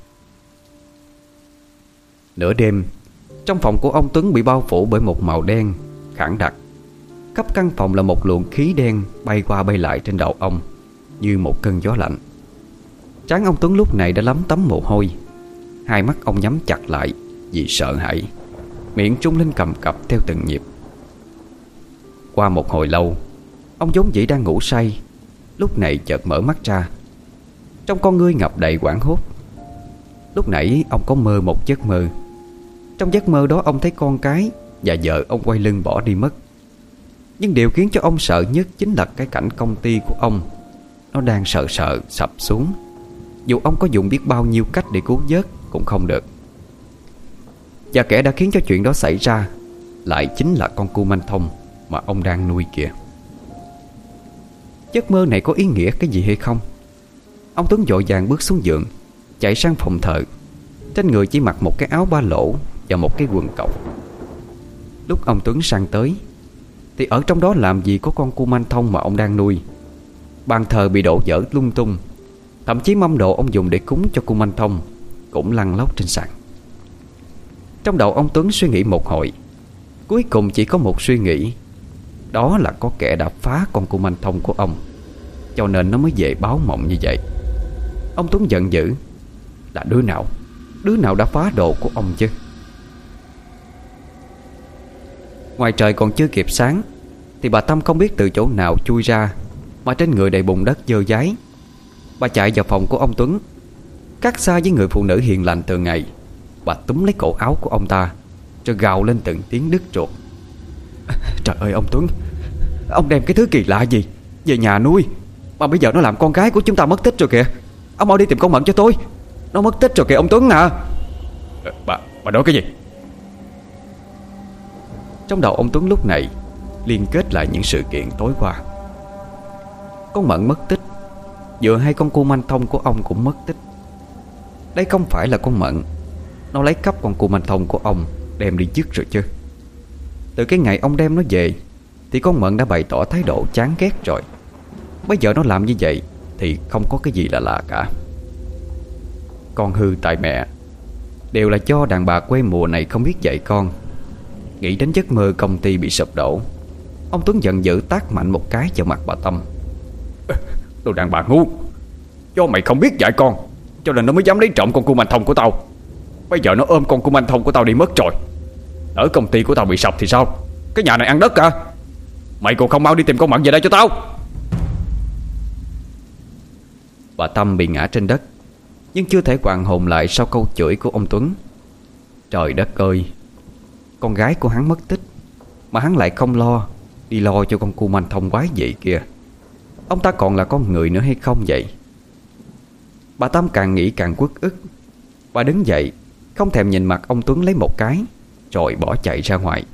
Nửa đêm, trong phòng của ông Tuấn bị bao phủ bởi một màu đen khản đặc. Khắp căn phòng là một luồng khí đen bay qua bay lại trên đầu ông như một cơn gió lạnh. Trán ông Tuấn lúc này đã lấm tấm mồ hôi, hai mắt ông nhắm chặt lại vì sợ hãi, miệng trung lên cầm cập theo từng nhịp. Qua một hồi lâu, ông vốn dĩ đang ngủ say, lúc này chợt mở mắt ra. Trong con ngươi ngập đầy hoảng hốt. Lúc nãy ông có mơ một giấc mơ. Trong giấc mơ đó ông thấy con cái và vợ ông quay lưng bỏ đi mất. Nhưng điều khiến cho ông sợ nhất chính là cái cảnh công ty của ông nó đang sợ sợ sập xuống. Dù ông có dùng biết bao nhiêu cách để cứu vớt cũng không được. Và kẻ đã khiến cho chuyện đó xảy ra lại chính là con cưu manh thông mà ông đang nuôi kìa. Giấc mơ này có ý nghĩa cái gì hay không? Ông Tuấn vội vàng bước xuống giường, chạy sang phòng thờ. Trên người chỉ mặc một cái áo ba lỗ và một cái quần cộc. Lúc ông Tuấn sang tới thì ở trong đó làm gì có con cưu manh thông mà ông đang nuôi. Bàn thờ bị đổ vỡ lung tung, thậm chí mâm đồ ông dùng để cúng cho cưu manh thông cũng lăn lóc trên sàn. Trong đầu ông Tuấn suy nghĩ một hồi, cuối cùng chỉ có một suy nghĩ, đó là có kẻ đã phá con cưu manh thông của ông, cho nên nó mới về báo mộng như vậy. Ông Tuấn giận dữ, là đứa nào Đứa nào đã phá đồ của ông chứ? Ngoài trời còn chưa kịp sáng thì bà Tâm không biết từ chỗ nào chui ra, mà trên người đầy bùn đất dơ dáy. Bà chạy vào phòng của ông Tuấn. Khác xa với người phụ nữ hiền lành thường ngày, bà túm lấy cổ áo của ông ta rồi gào lên từng tiếng đứt ruột: "Trời ơi ông Tuấn, ông đem cái thứ kỳ lạ gì về nhà nuôi mà bây giờ nó làm con gái của chúng ta mất tích rồi kìa. Ông mau đi tìm con Mận cho tôi, nó mất tích rồi kìa ông Tuấn à." Bà, bà nói cái gì? Trong đầu ông Tuấn lúc này liên kết lại những sự kiện tối qua. Con Mận mất tích, vừa hay con cưu manh thông của ông cũng mất tích. Đây không phải là con Mận, nó lấy cắp con cưu manh thông của ông đem đi dứt rồi chứ. Từ cái ngày ông đem nó về thì con Mận đã bày tỏ thái độ chán ghét rồi. Bây giờ nó làm như vậy thì không có cái gì là lạ cả. Con hư tại mẹ, đều là do đàn bà quê mùa này không biết dạy con. Nghĩ đến giấc mơ công ty bị sụp đổ, ông Tuấn giận dữ tát mạnh một cái vào mặt bà Tâm. Đồ đàn bà ngu, do mày không biết dạy con cho nên nó mới dám lấy trộm con cưu manh thông của tao. Bây giờ nó ôm con cưu manh thông của tao đi mất rồi. Ở công ty của tao bị sập thì sao? Cái nhà này ăn đất à? Mày còn không mau đi tìm con Mận về đây cho tao. Bà Tâm bị ngã trên đất, nhưng chưa thể hoàn hồn lại sau câu chửi của ông Tuấn. Trời đất ơi, con gái của hắn mất tích, mà hắn lại không lo đi lo cho con cu manh thông quái vậy kia. Ông ta còn là con người nữa hay không vậy? Bà Tâm càng nghĩ càng uất ức. Bà đứng dậy, không thèm nhìn mặt ông Tuấn lấy một cái, rồi bỏ chạy ra ngoài.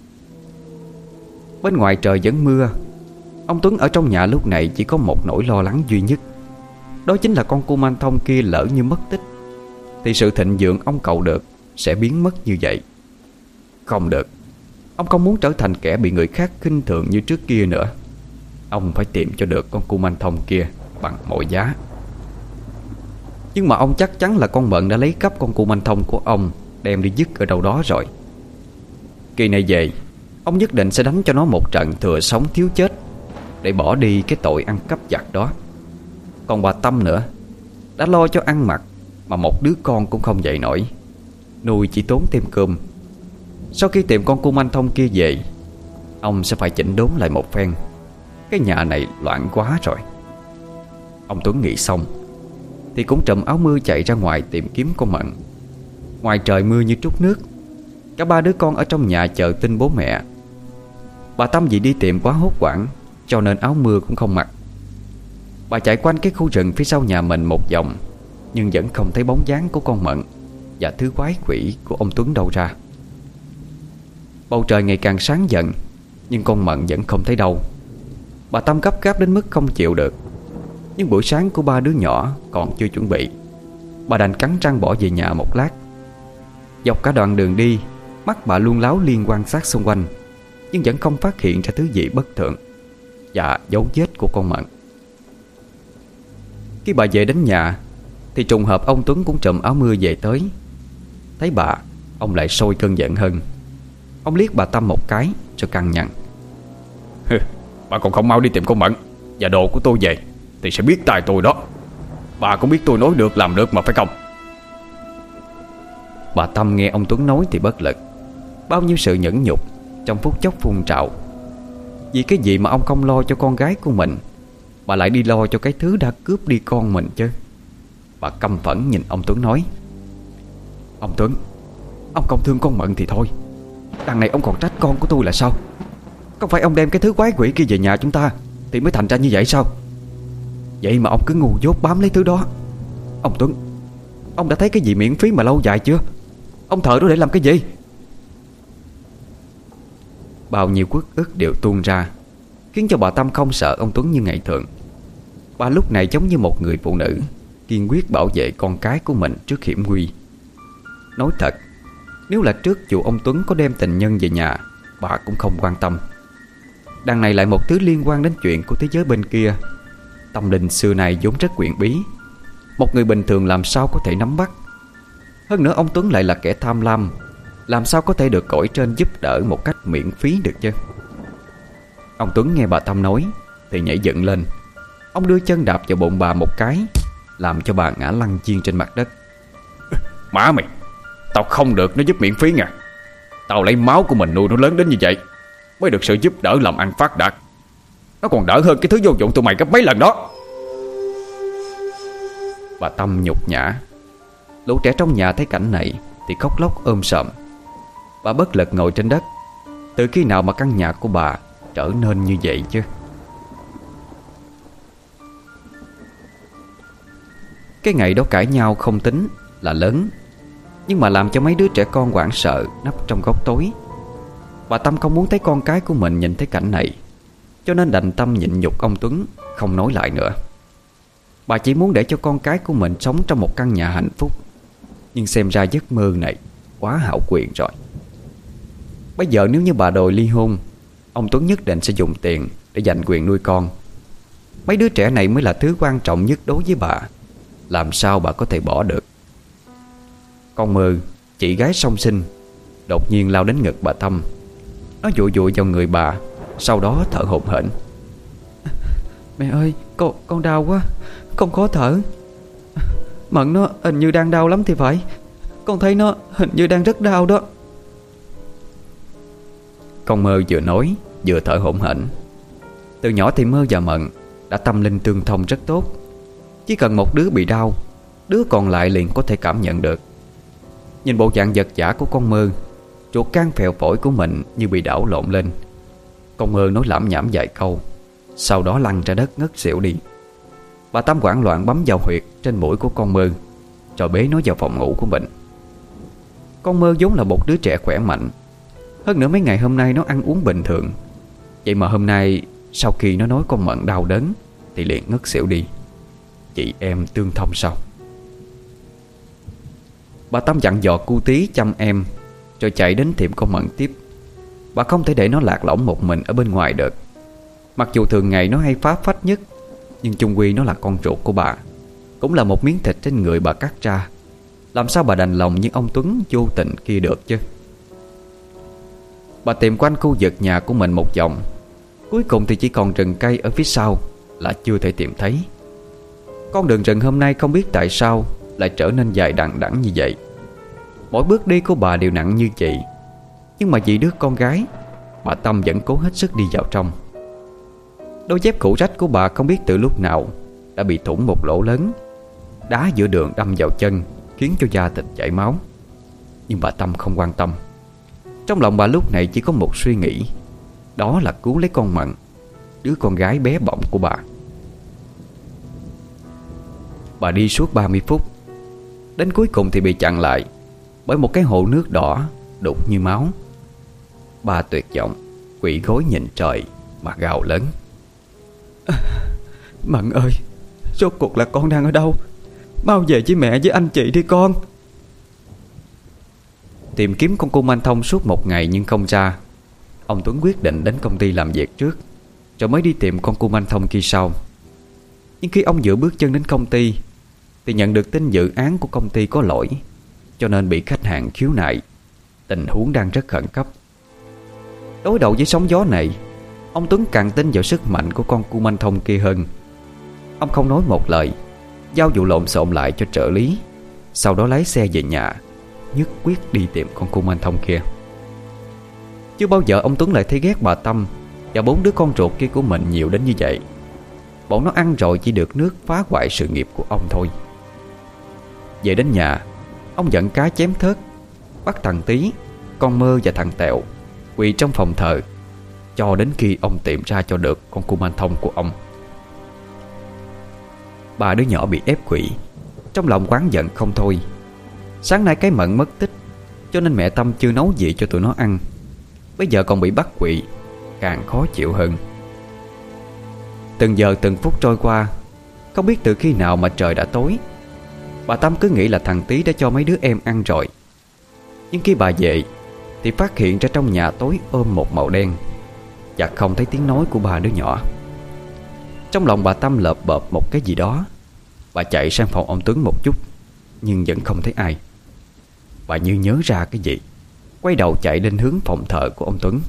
Bên ngoài trời vẫn mưa. Ông Tuấn ở trong nhà lúc này chỉ có một nỗi lo lắng duy nhất. Đó chính là con cu manh thông kia lỡ như mất tích thì sự thịnh vượng ông cậu được sẽ biến mất như vậy. Không được. Ông không muốn trở thành kẻ bị người khác khinh thường như trước kia nữa. Ông phải tìm cho được con cu manh thông kia bằng mọi giá. Nhưng mà ông chắc chắn là con Mận đã lấy cắp con cu manh thông của ông, đem đi dứt ở đâu đó rồi. Kỳ này về, ông nhất định sẽ đánh cho nó một trận thừa sống thiếu chết, để bỏ đi cái tội ăn cắp giặc đó. Còn bà Tâm nữa, đã lo cho ăn mặc mà một đứa con cũng không dậy nổi, nuôi chỉ tốn thêm cơm. Sau khi tìm con cu manh thông kia về, ông sẽ phải chỉnh đốn lại một phen. Cái nhà này loạn quá rồi. Ông Tuấn nghĩ xong thì cũng trùm áo mưa chạy ra ngoài tìm kiếm con Mận. Ngoài trời mưa như trút nước. Cả ba đứa con ở trong nhà chờ tin bố mẹ. Bà Tâm vì đi tìm quá hốt hoảng, cho nên áo mưa cũng không mặc. Bà chạy quanh cái khu rừng phía sau nhà mình một vòng, nhưng vẫn không thấy bóng dáng của con Mận và thứ quái quỷ của ông Tuấn đâu ra. Bầu trời ngày càng sáng dần, nhưng con Mận vẫn không thấy đâu. Bà Tâm gấp gáp đến mức không chịu được. Nhưng buổi sáng của ba đứa nhỏ còn chưa chuẩn bị, bà đành cắn răng bỏ về nhà một lát. Dọc cả đoạn đường đi, mắt bà luôn láo liên quan sát xung quanh, nhưng vẫn không phát hiện ra thứ gì bất thường và dấu vết của con Mận. Khi bà về đến nhà thì trùng hợp ông Tuấn cũng trùm áo mưa về tới. Thấy bà, ông lại sôi cơn giận hơn. Ông liếc bà Tâm một cái rồi cằn nhằn: Bà còn không mau đi tìm con Mận và đồ của tôi về thì sẽ biết tài tôi đó. Bà cũng biết tôi nói được làm được mà phải không? Bà Tâm nghe ông Tuấn nói thì bất lực. Bao nhiêu sự nhẫn nhục trong phút chốc phun trào. Vì cái gì mà ông không lo cho con gái của mình, bà lại đi lo cho cái thứ đã cướp đi con mình chứ? Bà căm phẫn nhìn ông Tuấn nói: Ông Tuấn, ông không thương con Mận thì thôi, đằng này ông còn trách con của tôi là sao? Không phải ông đem cái thứ quái quỷ kia về nhà chúng ta thì mới thành ra như vậy sao? Vậy mà ông cứ ngu dốt bám lấy thứ đó. Ông Tuấn, ông đã thấy cái gì miễn phí mà lâu dài chưa? Ông thợ đó để làm cái gì? Bao nhiêu uất ức đều tuôn ra, khiến cho bà Tâm không sợ ông Tuấn như ngày thường. Bà lúc này giống như một người phụ nữ kiên quyết bảo vệ con cái của mình trước hiểm nguy. Nói thật, nếu là trước dù ông Tuấn có đem tình nhân về nhà, bà cũng không quan tâm. Đằng này lại một thứ liên quan đến chuyện của thế giới bên kia. Tâm linh xưa này vốn rất quyện bí, một người bình thường làm sao có thể nắm bắt. Hơn nữa ông Tuấn lại là kẻ tham lam, làm sao có thể được cõi trên giúp đỡ một cách miễn phí được chứ? Ông Tuấn nghe bà Tâm nói thì nhảy dựng lên. Ông đưa chân đạp vào bụng bà một cái, làm cho bà ngã lăn chiên trên mặt đất. Má mày, tao không được nó giúp miễn phí nha. Tao lấy máu của mình nuôi nó lớn đến như vậy mới được sự giúp đỡ làm ăn phát đạt. Nó còn đỡ hơn cái thứ vô dụng tụi mày gấp mấy lần đó. Bà Tâm nhục nhã. Lũ trẻ trong nhà thấy cảnh này thì khóc lóc ôm sợm. Bà bất lực ngồi trên đất. Từ khi nào mà căn nhà của bà trở nên như vậy chứ? Cái ngày đó cãi nhau không tính là lớn, nhưng mà làm cho mấy đứa trẻ con hoảng sợ nấp trong góc tối. Bà Tâm không muốn thấy con cái của mình nhìn thấy cảnh này, cho nên đành tâm nhịn nhục ông Tuấn, không nói lại nữa. Bà chỉ muốn để cho con cái của mình sống trong một căn nhà hạnh phúc. Nhưng xem ra giấc mơ này quá hão quyền rồi. Bây giờ nếu như bà đòi ly hôn, ông Tuấn nhất định sẽ dùng tiền để giành quyền nuôi con. Mấy đứa trẻ này mới là thứ quan trọng nhất đối với bà. Làm sao bà có thể bỏ được? Con Mơ, chị gái song sinh, đột nhiên lao đến ngực bà Tâm. Nó dụi dụi vào người bà, sau đó thở hổn hển. Mẹ ơi, con, con đau quá, con khó thở. Mận nó hình như đang đau lắm thì phải. Con thấy nó hình như đang rất đau đó. Con Mơ vừa nói vừa thở hổn hển. Từ nhỏ thì Mơ và Mận đã tâm linh tương thông rất tốt. Chỉ cần một đứa bị đau, đứa còn lại liền có thể cảm nhận được. Nhìn bộ dạng vật vã của con Mơ, Ruột gan phèo phổi của mình như bị đảo lộn lên. Con Mơ nói lẩm nhẩm vài câu, sau đó lăn ra đất ngất xỉu đi. Bà Tâm hoảng loạn bấm vào huyệt trên mũi của con Mơ, rồi bế nó vào phòng ngủ của mình. Con Mơ vốn là một đứa trẻ khỏe mạnh, hơn nữa mấy ngày hôm nay nó ăn uống bình thường. Vậy mà hôm nay sau khi nó nói con Mận đau đớn thì liền ngất xỉu đi. Chị em tương thông sao? Bà Tâm dặn dò cu Tí chăm em, rồi chạy đến tiệm con Mận tiếp. Bà không thể để nó lạc lõng một mình ở bên ngoài được. Mặc dù thường ngày nó hay phá phách nhất, nhưng chung quy nó là con ruột của bà, cũng là một miếng thịt trên người bà cắt ra. Làm sao bà đành lòng như ông Tuấn vô tình kia được chứ? Bà tìm quanh khu vực nhà của mình một vòng, cuối cùng thì chỉ còn rừng cây ở phía sau là chưa thể tìm thấy. Con đường rừng hôm nay không biết tại sao lại trở nên dài đằng đẵng như vậy. Mỗi bước đi của bà đều nặng như vậy, nhưng mà vì đứa con gái, bà Tâm vẫn cố hết sức đi vào trong. Đôi dép cũ rách của bà không biết từ lúc nào đã bị thủng một lỗ lớn. Đá giữa đường đâm vào chân khiến cho da thịt chảy máu. Nhưng bà Tâm không quan tâm. Trong lòng bà lúc này chỉ có một suy nghĩ, đó là cứu lấy con Mận, đứa con gái bé bỏng của bà. Bà đi suốt ba mươi phút, đến cuối cùng thì bị chặn lại bởi một cái hồ nước đỏ đục như máu. Bà tuyệt vọng quỵ gối nhìn trời mà gào lớn: à, Mận ơi, rốt cuộc là con đang ở đâu? Mau về với mẹ với anh chị đi con. Tìm kiếm con cung anh Thông suốt một ngày nhưng không ra. Ông Tuấn quyết định đến công ty làm việc trước, rồi mới đi tìm con cung anh Thông kia sau. Nhưng khi ông vừa bước chân đến công ty thì nhận được tin dự án của công ty có lỗi, cho nên bị khách hàng khiếu nại. Tình huống đang rất khẩn cấp. Đối đầu với sóng gió này, ông Tuấn càng tin vào sức mạnh của con cung anh Thông kia hơn. Ông không nói một lời, giao vụ lộn xộn lại cho trợ lý, sau đó lái xe về nhà, nhất quyết đi tìm con cung anh Thông kia. Chưa bao giờ ông Tuấn lại thấy ghét bà Tâm và bốn đứa con ruột kia của mình nhiều đến như vậy. Bọn nó ăn rồi chỉ được nước phá hoại sự nghiệp của ông thôi. Về đến nhà, ông giận cá chém thớt, bắt thằng Tí, con Mơ và thằng Tẹo quỳ trong phòng thờ, cho đến khi ông tìm ra cho được con cung anh Thông của ông. Ba đứa nhỏ bị ép quỵ, trong lòng oán giận không thôi. Sáng nay cái Mận mất tích, cho nên mẹ Tâm chưa nấu gì cho tụi nó ăn. Bây giờ còn bị bắt quỵ, càng khó chịu hơn. Từng giờ từng phút trôi qua, không biết từ khi nào mà trời đã tối. Bà Tâm cứ nghĩ là thằng Tí đã cho mấy đứa em ăn rồi. Nhưng khi bà về thì phát hiện ra trong nhà tối ôm một màu đen, và không thấy tiếng nói của ba đứa nhỏ. Trong lòng bà Tâm lợp bợp một cái gì đó. Bà chạy sang phòng ông Tuấn một chút, nhưng vẫn không thấy ai. Bà như nhớ ra cái gì, quay đầu chạy lên hướng phòng thờ của ông Tuấn.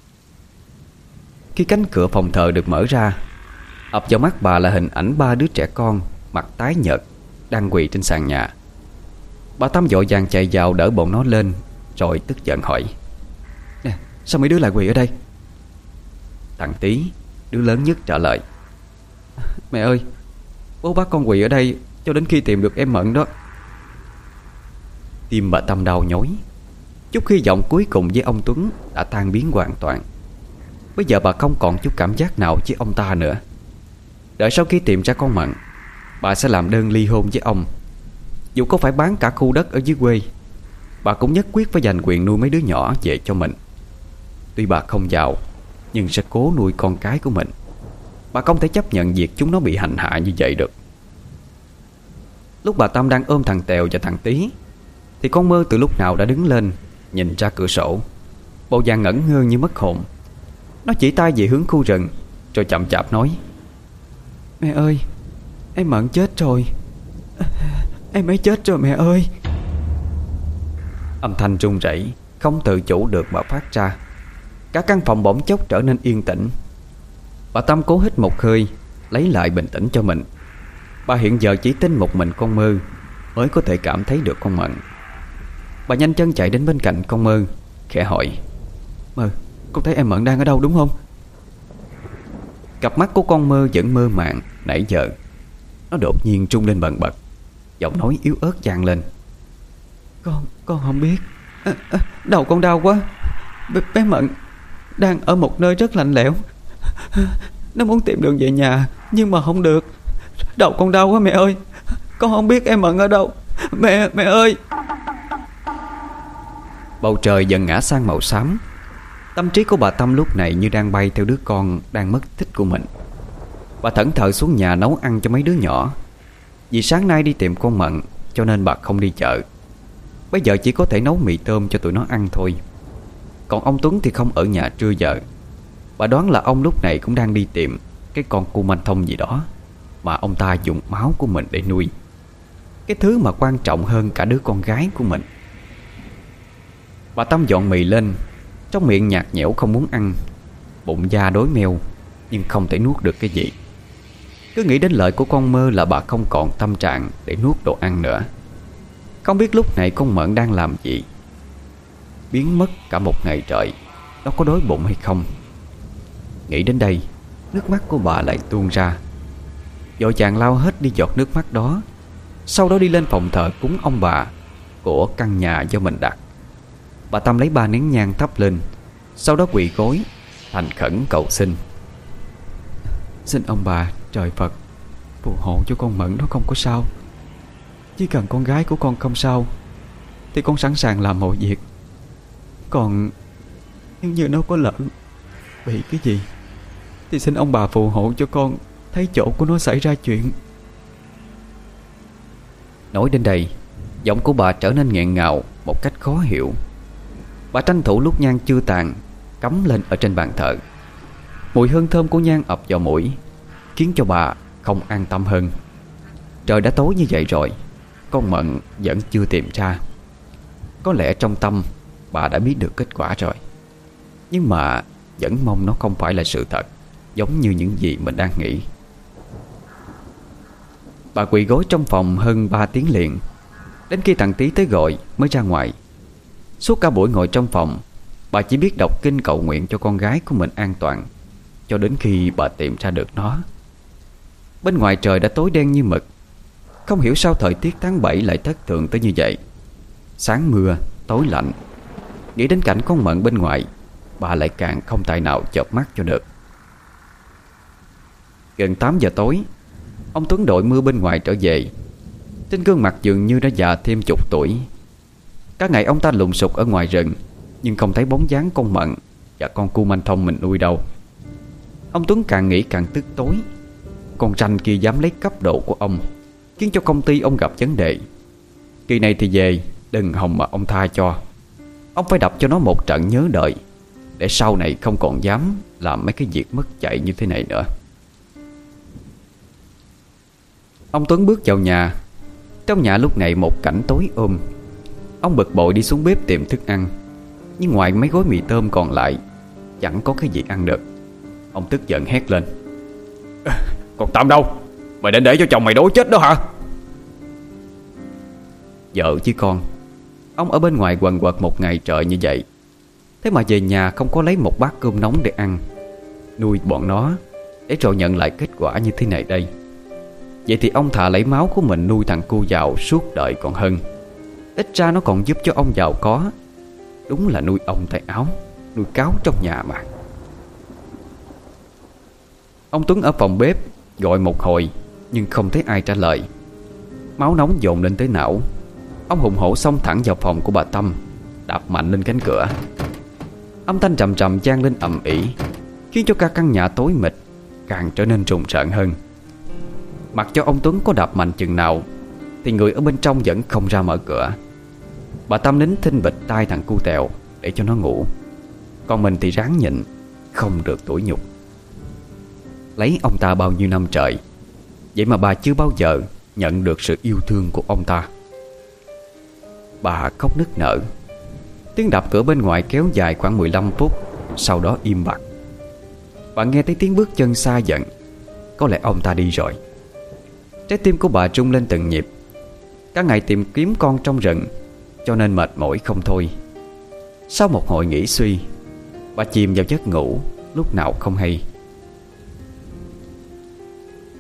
Khi cánh cửa phòng thờ được mở ra, ập vào mắt bà là hình ảnh ba đứa trẻ con mặt tái nhợt đang quỳ trên sàn nhà. Bà Tâm vội vàng chạy vào đỡ bọn nó lên, rồi tức giận hỏi: Nè, sao mấy đứa lại quỳ ở đây? Thằng Tí, đứa lớn nhất, trả lời: Mẹ ơi, bố bắt con quỳ ở đây cho đến khi tìm được em Mận đó. Tim bà Tâm đau nhói. Chút hy vọng cuối cùng với ông Tuấn đã tan biến hoàn toàn. Bây giờ bà không còn chút cảm giác nào với ông ta nữa. Đợi sau khi tìm ra con Mận, bà sẽ làm đơn ly hôn với ông. Dù có phải bán cả khu đất ở dưới quê, bà cũng nhất quyết phải giành quyền nuôi mấy đứa nhỏ về cho mình. Tuy bà không giàu, nhưng sẽ cố nuôi con cái của mình. Bà không thể chấp nhận việc chúng nó bị hành hạ như vậy được. Lúc bà Tâm đang ôm thằng Tèo và thằng Tí thì con Mơ từ lúc nào đã đứng lên, nhìn ra cửa sổ, bộ dạng ngẩn ngơ như mất hồn. Nó chỉ tay về hướng khu rừng, rồi chậm chạp nói: Mẹ ơi, em Mận chết rồi. Em ấy chết rồi mẹ ơi. Âm thanh run rẩy không tự chủ được mà phát ra. Cả căn phòng bỗng chốc trở nên yên tĩnh. Bà Tâm cố hít một hơi, lấy lại bình tĩnh cho mình. Bà hiện giờ chỉ tin một mình con Mơ mới có thể cảm thấy được con Mận. Bà nhanh chân chạy đến bên cạnh con Mơ, khẽ hỏi: Mơ, con thấy em Mận đang ở đâu đúng không? Cặp mắt của con Mơ vẫn mơ màng nãy giờ. Nó đột nhiên trung lên bần bật, giọng nói yếu ớt vang lên: Con, con không biết. à, à, Đầu con đau quá. B- Bé Mận đang ở một nơi rất lạnh lẽo. Nó muốn tìm đường về nhà nhưng mà không được. Đầu con đau quá mẹ ơi. Con không biết em Mận ở đâu. Mẹ, mẹ ơi. Bầu trời dần ngã sang màu xám. Tâm trí của bà Tâm lúc này như đang bay theo đứa con đang mất tích của mình. Bà thẫn thờ xuống nhà nấu ăn cho mấy đứa nhỏ. Vì sáng nay đi tìm con Mận cho nên bà không đi chợ. Bây giờ chỉ có thể nấu mì tôm cho tụi nó ăn thôi. Còn ông Tuấn thì không ở nhà trưa giờ. Bà đoán là ông lúc này cũng đang đi tìm cái con cu manh thông gì đó mà ông ta dùng máu của mình để nuôi, cái thứ mà quan trọng hơn cả đứa con gái của mình. Bà Tâm dọn mì lên, trong miệng nhạt nhẽo không muốn ăn. Bụng da đói meo nhưng không thể nuốt được cái gì. Cứ nghĩ đến lời của con Mơ là bà không còn tâm trạng để nuốt đồ ăn nữa. Không biết lúc này con Mận đang làm gì. Biến mất cả một ngày trời, nó có đói bụng hay không? Nghĩ đến đây, nước mắt của bà lại tuôn ra. Vội chàng lau hết đi giọt nước mắt đó. Sau đó đi lên phòng thờ cúng ông bà của căn nhà do mình đặt. Bà Tâm lấy ba nén nhang thắp lên, sau đó quỳ gối thành khẩn cầu xin: Xin ông bà trời Phật phù hộ cho con Mận nó không có sao. Chỉ cần con gái của con không sao thì con sẵn sàng làm mọi việc. Còn nếu như nó có lỡ bị cái gì thì xin ông bà phù hộ cho con thấy chỗ của nó xảy ra chuyện. Nói đến đây, giọng của bà trở nên nghẹn ngào một cách khó hiểu. Bà tranh thủ lúc nhang chưa tàn cắm lên ở trên bàn thờ. Mùi hương thơm của nhang ập vào mũi, khiến cho bà không an tâm hơn. Trời đã tối như vậy rồi, con Mận vẫn chưa tìm ra. Có lẽ trong tâm bà đã biết được kết quả rồi, nhưng mà vẫn mong nó không phải là sự thật, giống như những gì mình đang nghĩ. Bà quỳ gối trong phòng hơn ba tiếng liền, đến khi thằng Tí tới gọi mới ra ngoài. Suốt cả buổi ngồi trong phòng, bà chỉ biết đọc kinh cầu nguyện cho con gái của mình an toàn, cho đến khi bà tìm ra được nó. Bên ngoài trời đã tối đen như mực. Không hiểu sao thời tiết tháng bảy lại thất thường tới như vậy. Sáng mưa, tối lạnh. Nghĩ đến cảnh con Mận bên ngoài, bà lại càng không tài nào chợp mắt cho được. Gần tám giờ tối, ông Tuấn đội mưa bên ngoài trở về. Trên gương mặt dường như đã già thêm chục tuổi. Các ngày ông ta lùng sục ở ngoài rừng, nhưng không thấy bóng dáng con Mận và con cu manh thông mình nuôi đâu. Ông Tuấn càng nghĩ càng tức tối. Con ranh kia dám lấy cấp độ của ông, khiến cho công ty ông gặp vấn đề. Kỳ này thì về đừng hòng mà ông tha cho. Ông phải đập cho nó một trận nhớ đời, để sau này không còn dám làm mấy cái việc mất dạy như thế này nữa. Ông Tuấn bước vào nhà. Trong nhà lúc này một cảnh tối ôm. Ông bực bội đi xuống bếp tìm thức ăn, nhưng ngoài mấy gói mì tôm còn lại, chẳng có cái gì ăn được. Ông tức giận hét lên: Còn Tâm đâu? Mày định để cho chồng mày đói chết đó hả? Vợ chứ con. Ông ở bên ngoài quần quật một ngày trời như vậy, thế mà về nhà không có lấy một bát cơm nóng để ăn, nuôi bọn nó, để rồi nhận lại kết quả như thế này đây. Vậy thì ông thà lấy máu của mình nuôi thằng cu giàu suốt đời còn hơn. Ít ra nó còn giúp cho ông giàu có. Đúng là nuôi ông tay áo, nuôi cáo trong nhà mà. Ông Tuấn ở phòng bếp gọi một hồi nhưng không thấy ai trả lời. Máu nóng dồn lên tới não. Ông hùng hổ xông thẳng vào phòng của bà Tâm, đạp mạnh lên cánh cửa. Âm thanh trầm trầm vang lên ầm ĩ, khiến cho cả căn nhà tối mịt càng trở nên rùng rợn hơn. Mặc cho ông Tuấn có đạp mạnh chừng nào thì người ở bên trong vẫn không ra mở cửa. Bà Tâm nín thinh bịch tai thằng cu tèo để cho nó ngủ, còn mình thì ráng nhịn, không được tủi nhục. Lấy ông ta bao nhiêu năm trời, vậy mà bà chưa bao giờ nhận được sự yêu thương của ông ta. Bà khóc nức nở. Tiếng đập cửa bên ngoài kéo dài khoảng mười lăm phút, sau đó im bặt. Bà nghe thấy tiếng bước chân xa dần. Có lẽ ông ta đi rồi. Trái tim của bà rung lên từng nhịp. Cả ngày tìm kiếm con trong rừng, cho nên mệt mỏi không thôi. Sau một hồi nghỉ suy, bà chìm vào giấc ngủ lúc nào không hay.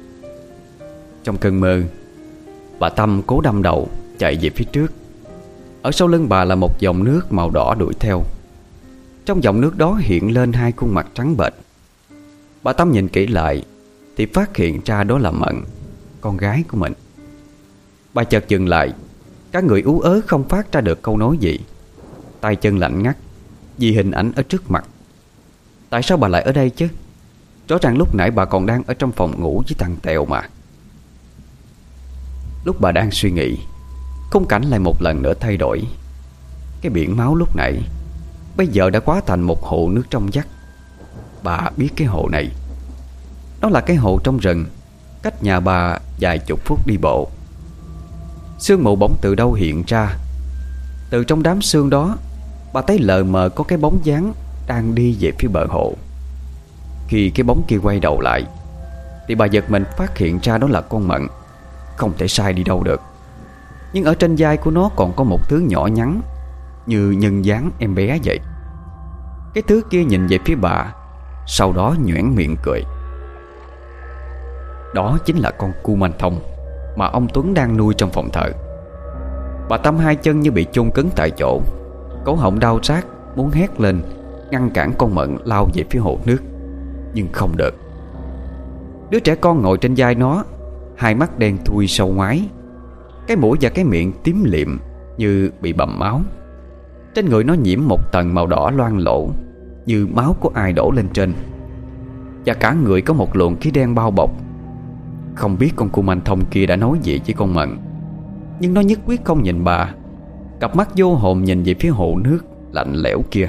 Trong cơn mơ, bà Tâm cố đâm đầu chạy về phía trước. Ở sau lưng bà là một dòng nước màu đỏ đuổi theo. Trong dòng nước đó hiện lên hai khuôn mặt trắng bệch. Bà Tâm nhìn kỹ lại thì phát hiện ra đó là Mận, con gái của mình. Bà chợt dừng lại, cả người ú ớ không phát ra được câu nói gì. Tay chân lạnh ngắt vì hình ảnh ở trước mặt. Tại sao bà lại ở đây chứ? Rõ ràng lúc nãy bà còn đang ở trong phòng ngủ với thằng Tèo mà. Lúc bà đang suy nghĩ, khung cảnh lại một lần nữa thay đổi. Cái biển máu lúc nãy bây giờ đã hóa thành một hồ nước trong vắt. Bà biết cái hồ này, đó là cái hồ trong rừng, cách nhà bà vài chục phút đi bộ. Sương mù bỗng từ đâu hiện ra. Từ trong đám sương đó, bà thấy lờ mờ có cái bóng dáng đang đi về phía bờ hồ. Khi cái bóng kia quay đầu lại thì bà giật mình phát hiện ra đó là con Mận. Không thể sai đi đâu được. Nhưng ở trên vai của nó còn có một thứ nhỏ nhắn, như nhân dáng em bé vậy. Cái thứ kia nhìn về phía bà, sau đó nhoẻn miệng cười. Đó chính là con Kumanthong mà ông Tuấn đang nuôi trong phòng thờ. Bà Tâm hai chân như bị chôn cứng tại chỗ, cổ họng đau rát, muốn hét lên ngăn cản con Mận lao về phía hồ nước, nhưng không được. Đứa trẻ con ngồi trên vai nó, hai mắt đen thui sâu ngoái, cái mũi và cái miệng tím liệm như bị bầm máu. Trên người nó nhiễm một tầng màu đỏ loang lổ, như máu của ai đổ lên trên. Và cả người có một luồng khí đen bao bọc. Không biết con Kumanthong kia đã nói gì với con Mận, nhưng nó nhất quyết không nhìn bà. Cặp mắt vô hồn nhìn về phía hồ nước lạnh lẽo kia.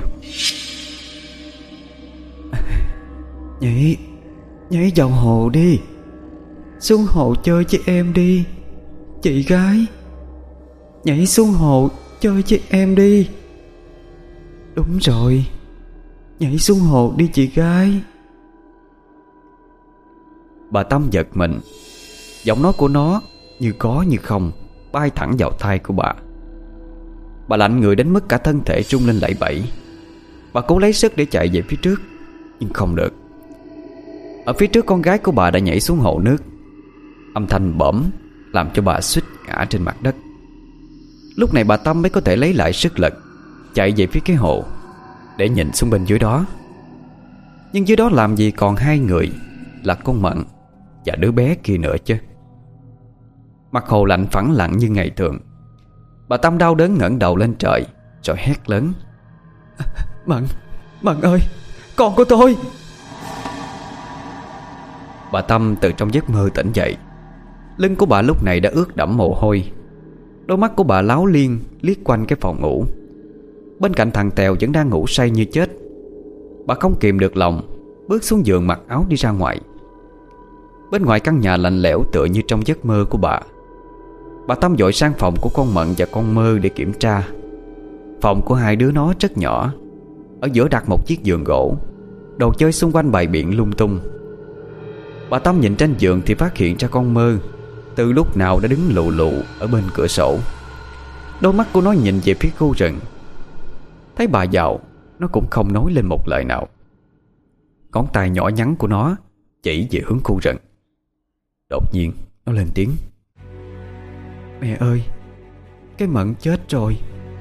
Nhảy Nhảy vào hồ đi, xuống hồ chơi với em đi, chị gái. Nhảy xuống hồ chơi với em đi. Đúng rồi, nhảy xuống hồ đi chị gái. Bà Tâm giật mình. Giọng nói của nó như có như không bay thẳng vào tai của bà. Bà lạnh người đến mức cả thân thể rung lên lẩy bẩy. Bà cố lấy sức để chạy về phía trước, nhưng không được. Ở phía trước con gái của bà đã nhảy xuống hồ nước. Âm thanh bõm làm cho bà suýt ngã trên mặt đất. Lúc này bà Tâm mới có thể lấy lại sức lực, chạy về phía cái hồ để nhìn xuống bên dưới đó. Nhưng dưới đó làm gì còn hai người, là con Mận và đứa bé kia nữa chứ. Mặt hồ lạnh phẳng lặng như ngày thường. Bà Tâm đau đớn ngẩng đầu lên trời, rồi hét lớn: Mận, Mận ơi, con của tôi. Bà Tâm từ trong giấc mơ tỉnh dậy. Lưng của bà lúc này đã ướt đẫm mồ hôi. Đôi mắt của bà láo liên liếc quanh cái phòng ngủ. Bên cạnh thằng Tèo vẫn đang ngủ say như chết. Bà không kìm được lòng, bước xuống giường mặc áo đi ra ngoài. Bên ngoài căn nhà lạnh lẽo tựa như trong giấc mơ của bà. Bà Tâm vội sang phòng của con Mận và con Mơ để kiểm tra. Phòng của hai đứa nó rất nhỏ. Ở giữa đặt một chiếc giường gỗ, đồ chơi xung quanh bày biện lung tung. Bà Tâm nhìn trên giường thì phát hiện ra con Mơ từ lúc nào đã đứng lù lù ở bên cửa sổ. Đôi mắt của nó nhìn về phía khu rừng. Thấy bà vào, nó cũng không nói lên một lời nào. Ngón tay nhỏ nhắn của nó chỉ về hướng khu rừng. Đột nhiên nó lên tiếng: Mẹ ơi, cái Mận chết rồi.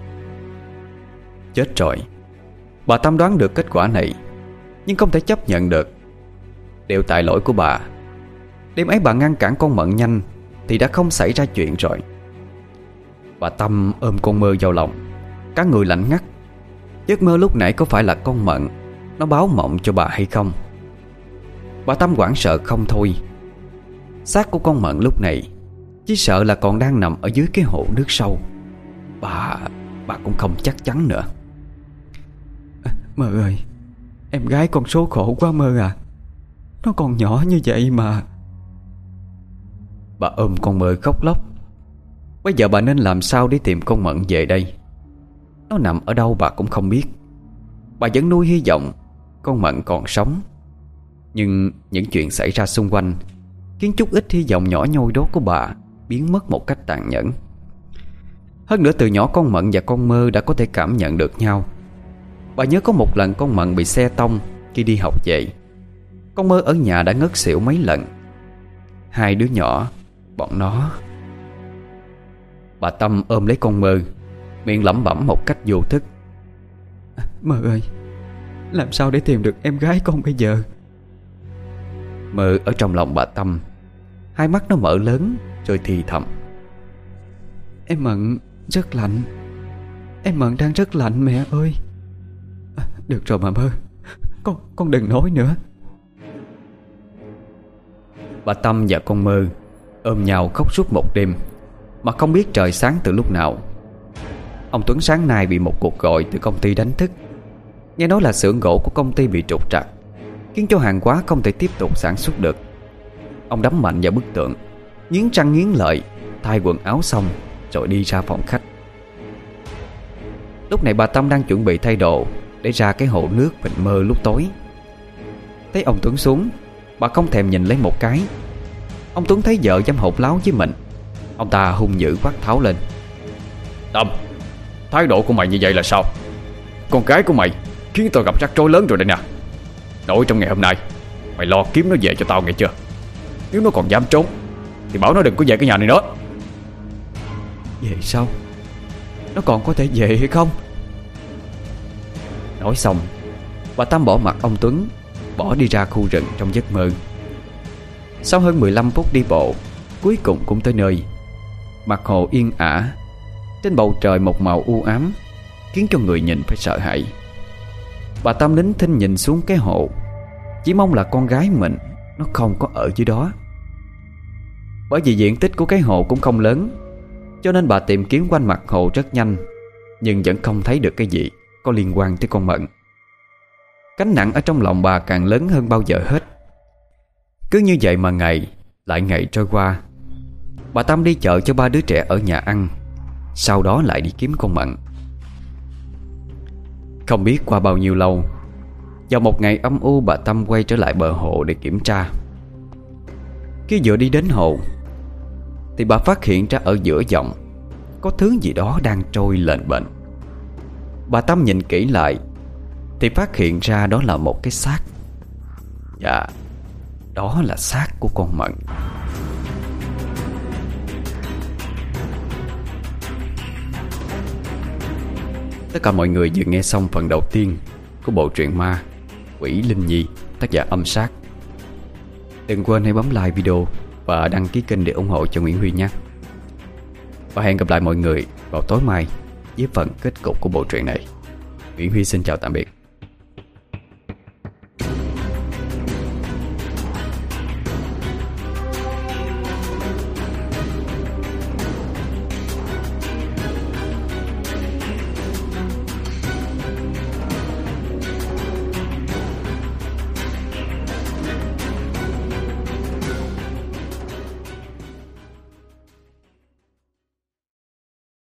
Chết rồi. Bà Tâm đoán được kết quả này, nhưng không thể chấp nhận được. Đều tại lỗi của bà. Đêm ấy bà ngăn cản con Mận nhanh thì đã không xảy ra chuyện rồi. Bà Tâm ôm con Mơ vào lòng, cả người lạnh ngắt. Giấc mơ lúc nãy có phải là con Mận nó báo mộng cho bà hay không? Bà Tâm hoảng sợ không thôi. Xác của con Mận lúc này chỉ sợ là còn đang nằm ở dưới cái hồ nước sâu. Bà Bà cũng không chắc chắn nữa. à, Mơ ơi, em gái con số khổ quá Mơ à. Nó còn nhỏ như vậy mà. Bà ôm con Mơ khóc lóc. Bây giờ bà nên làm sao để tìm con Mận về đây? Nó nằm ở đâu bà cũng không biết. Bà vẫn nuôi hy vọng con Mận còn sống. Nhưng những chuyện xảy ra xung quanh khiến chút ít hy vọng nhỏ nhoi đó của bà biến mất một cách tàn nhẫn. Hơn nữa từ nhỏ con Mận và con Mơ đã có thể cảm nhận được nhau. Bà nhớ có một lần con Mận bị xe tông khi đi học về. Con Mơ ở nhà đã ngất xỉu mấy lần. Hai đứa nhỏ, bọn nó. Bà Tâm ôm lấy con Mơ, miệng lẩm bẩm một cách vô thức. Mơ ơi, làm sao để tìm được em gái con bây giờ? Mơ ở trong lòng bà Tâm, hai mắt nó mở lớn rồi thì thầm: Em Mận rất lạnh. Em Mận đang rất lạnh mẹ ơi. À, được rồi mà Mơ, Con con đừng nói nữa. Bà Tâm và con Mơ ôm nhau khóc suốt một đêm, mà không biết trời sáng từ lúc nào. Ông Tuấn sáng nay bị một cuộc gọi từ công ty đánh thức. Nghe nói là xưởng gỗ của công ty bị trục trặc, khiến cho hàng hóa không thể tiếp tục sản xuất được. Ông đấm mạnh vào bức tượng, nghiến răng nghiến lợi, thay quần áo xong rồi đi ra phòng khách. Lúc này bà Tâm đang chuẩn bị thay đồ để ra cái hồ nước mình mơ lúc tối. Thấy ông Tuấn xuống, bà không thèm nhìn lấy một cái. Ông Tuấn thấy vợ dám hột láo với mình, ông ta hung dữ quát tháo lên: Tâm, thái độ của mày như vậy là sao? Con gái của mày khiến tao gặp rắc rối lớn rồi đây nè. Nội trong ngày hôm nay mày lo kiếm nó về cho tao nghe chưa? Nếu nó còn dám trốn thì bảo nó đừng có về cái nhà này nữa. Về sao? Nó còn có thể về hay không? Nói xong, bà Tâm bỏ mặc ông Tuấn, bỏ đi ra khu rừng trong giấc mơ. Sau hơn mười lăm phút đi bộ, cuối cùng cũng tới nơi. Mặt hồ yên ả, trên bầu trời một màu u ám, khiến cho người nhìn phải sợ hãi. Bà Tâm nín thinh nhìn xuống cái hồ, chỉ mong là con gái mình nó không có ở dưới đó. Bởi vì diện tích của cái hồ cũng không lớn, cho nên bà tìm kiếm quanh mặt hồ rất nhanh, nhưng vẫn không thấy được cái gì có liên quan tới con Mận. Cánh nặng ở trong lòng bà càng lớn hơn bao giờ hết. Cứ như vậy mà ngày lại ngày trôi qua. Bà Tâm đi chợ cho ba đứa trẻ ở nhà ăn, sau đó lại đi kiếm con Mận. Không biết qua bao nhiêu lâu, vào một ngày âm u, bà Tâm quay trở lại bờ hồ để kiểm tra. Khi vừa đi đến hồ thì bà phát hiện ra ở giữa dòng có thứ gì đó đang trôi lềnh bềnh. Bà Tâm nhìn kỹ lại thì phát hiện ra đó là một cái xác. Dạ, đó là xác của con Mận. Tất cả mọi người vừa nghe xong phần đầu tiên của bộ truyện ma Quỷ Linh Nhi, tác giả Âm Sát. Đừng quên hãy bấm like video và đăng ký kênh để ủng hộ cho Nguyễn Huy nhé. Và hẹn gặp lại mọi người vào tối mai với phần kết cục của bộ truyện này. Nguyễn Huy xin chào tạm biệt.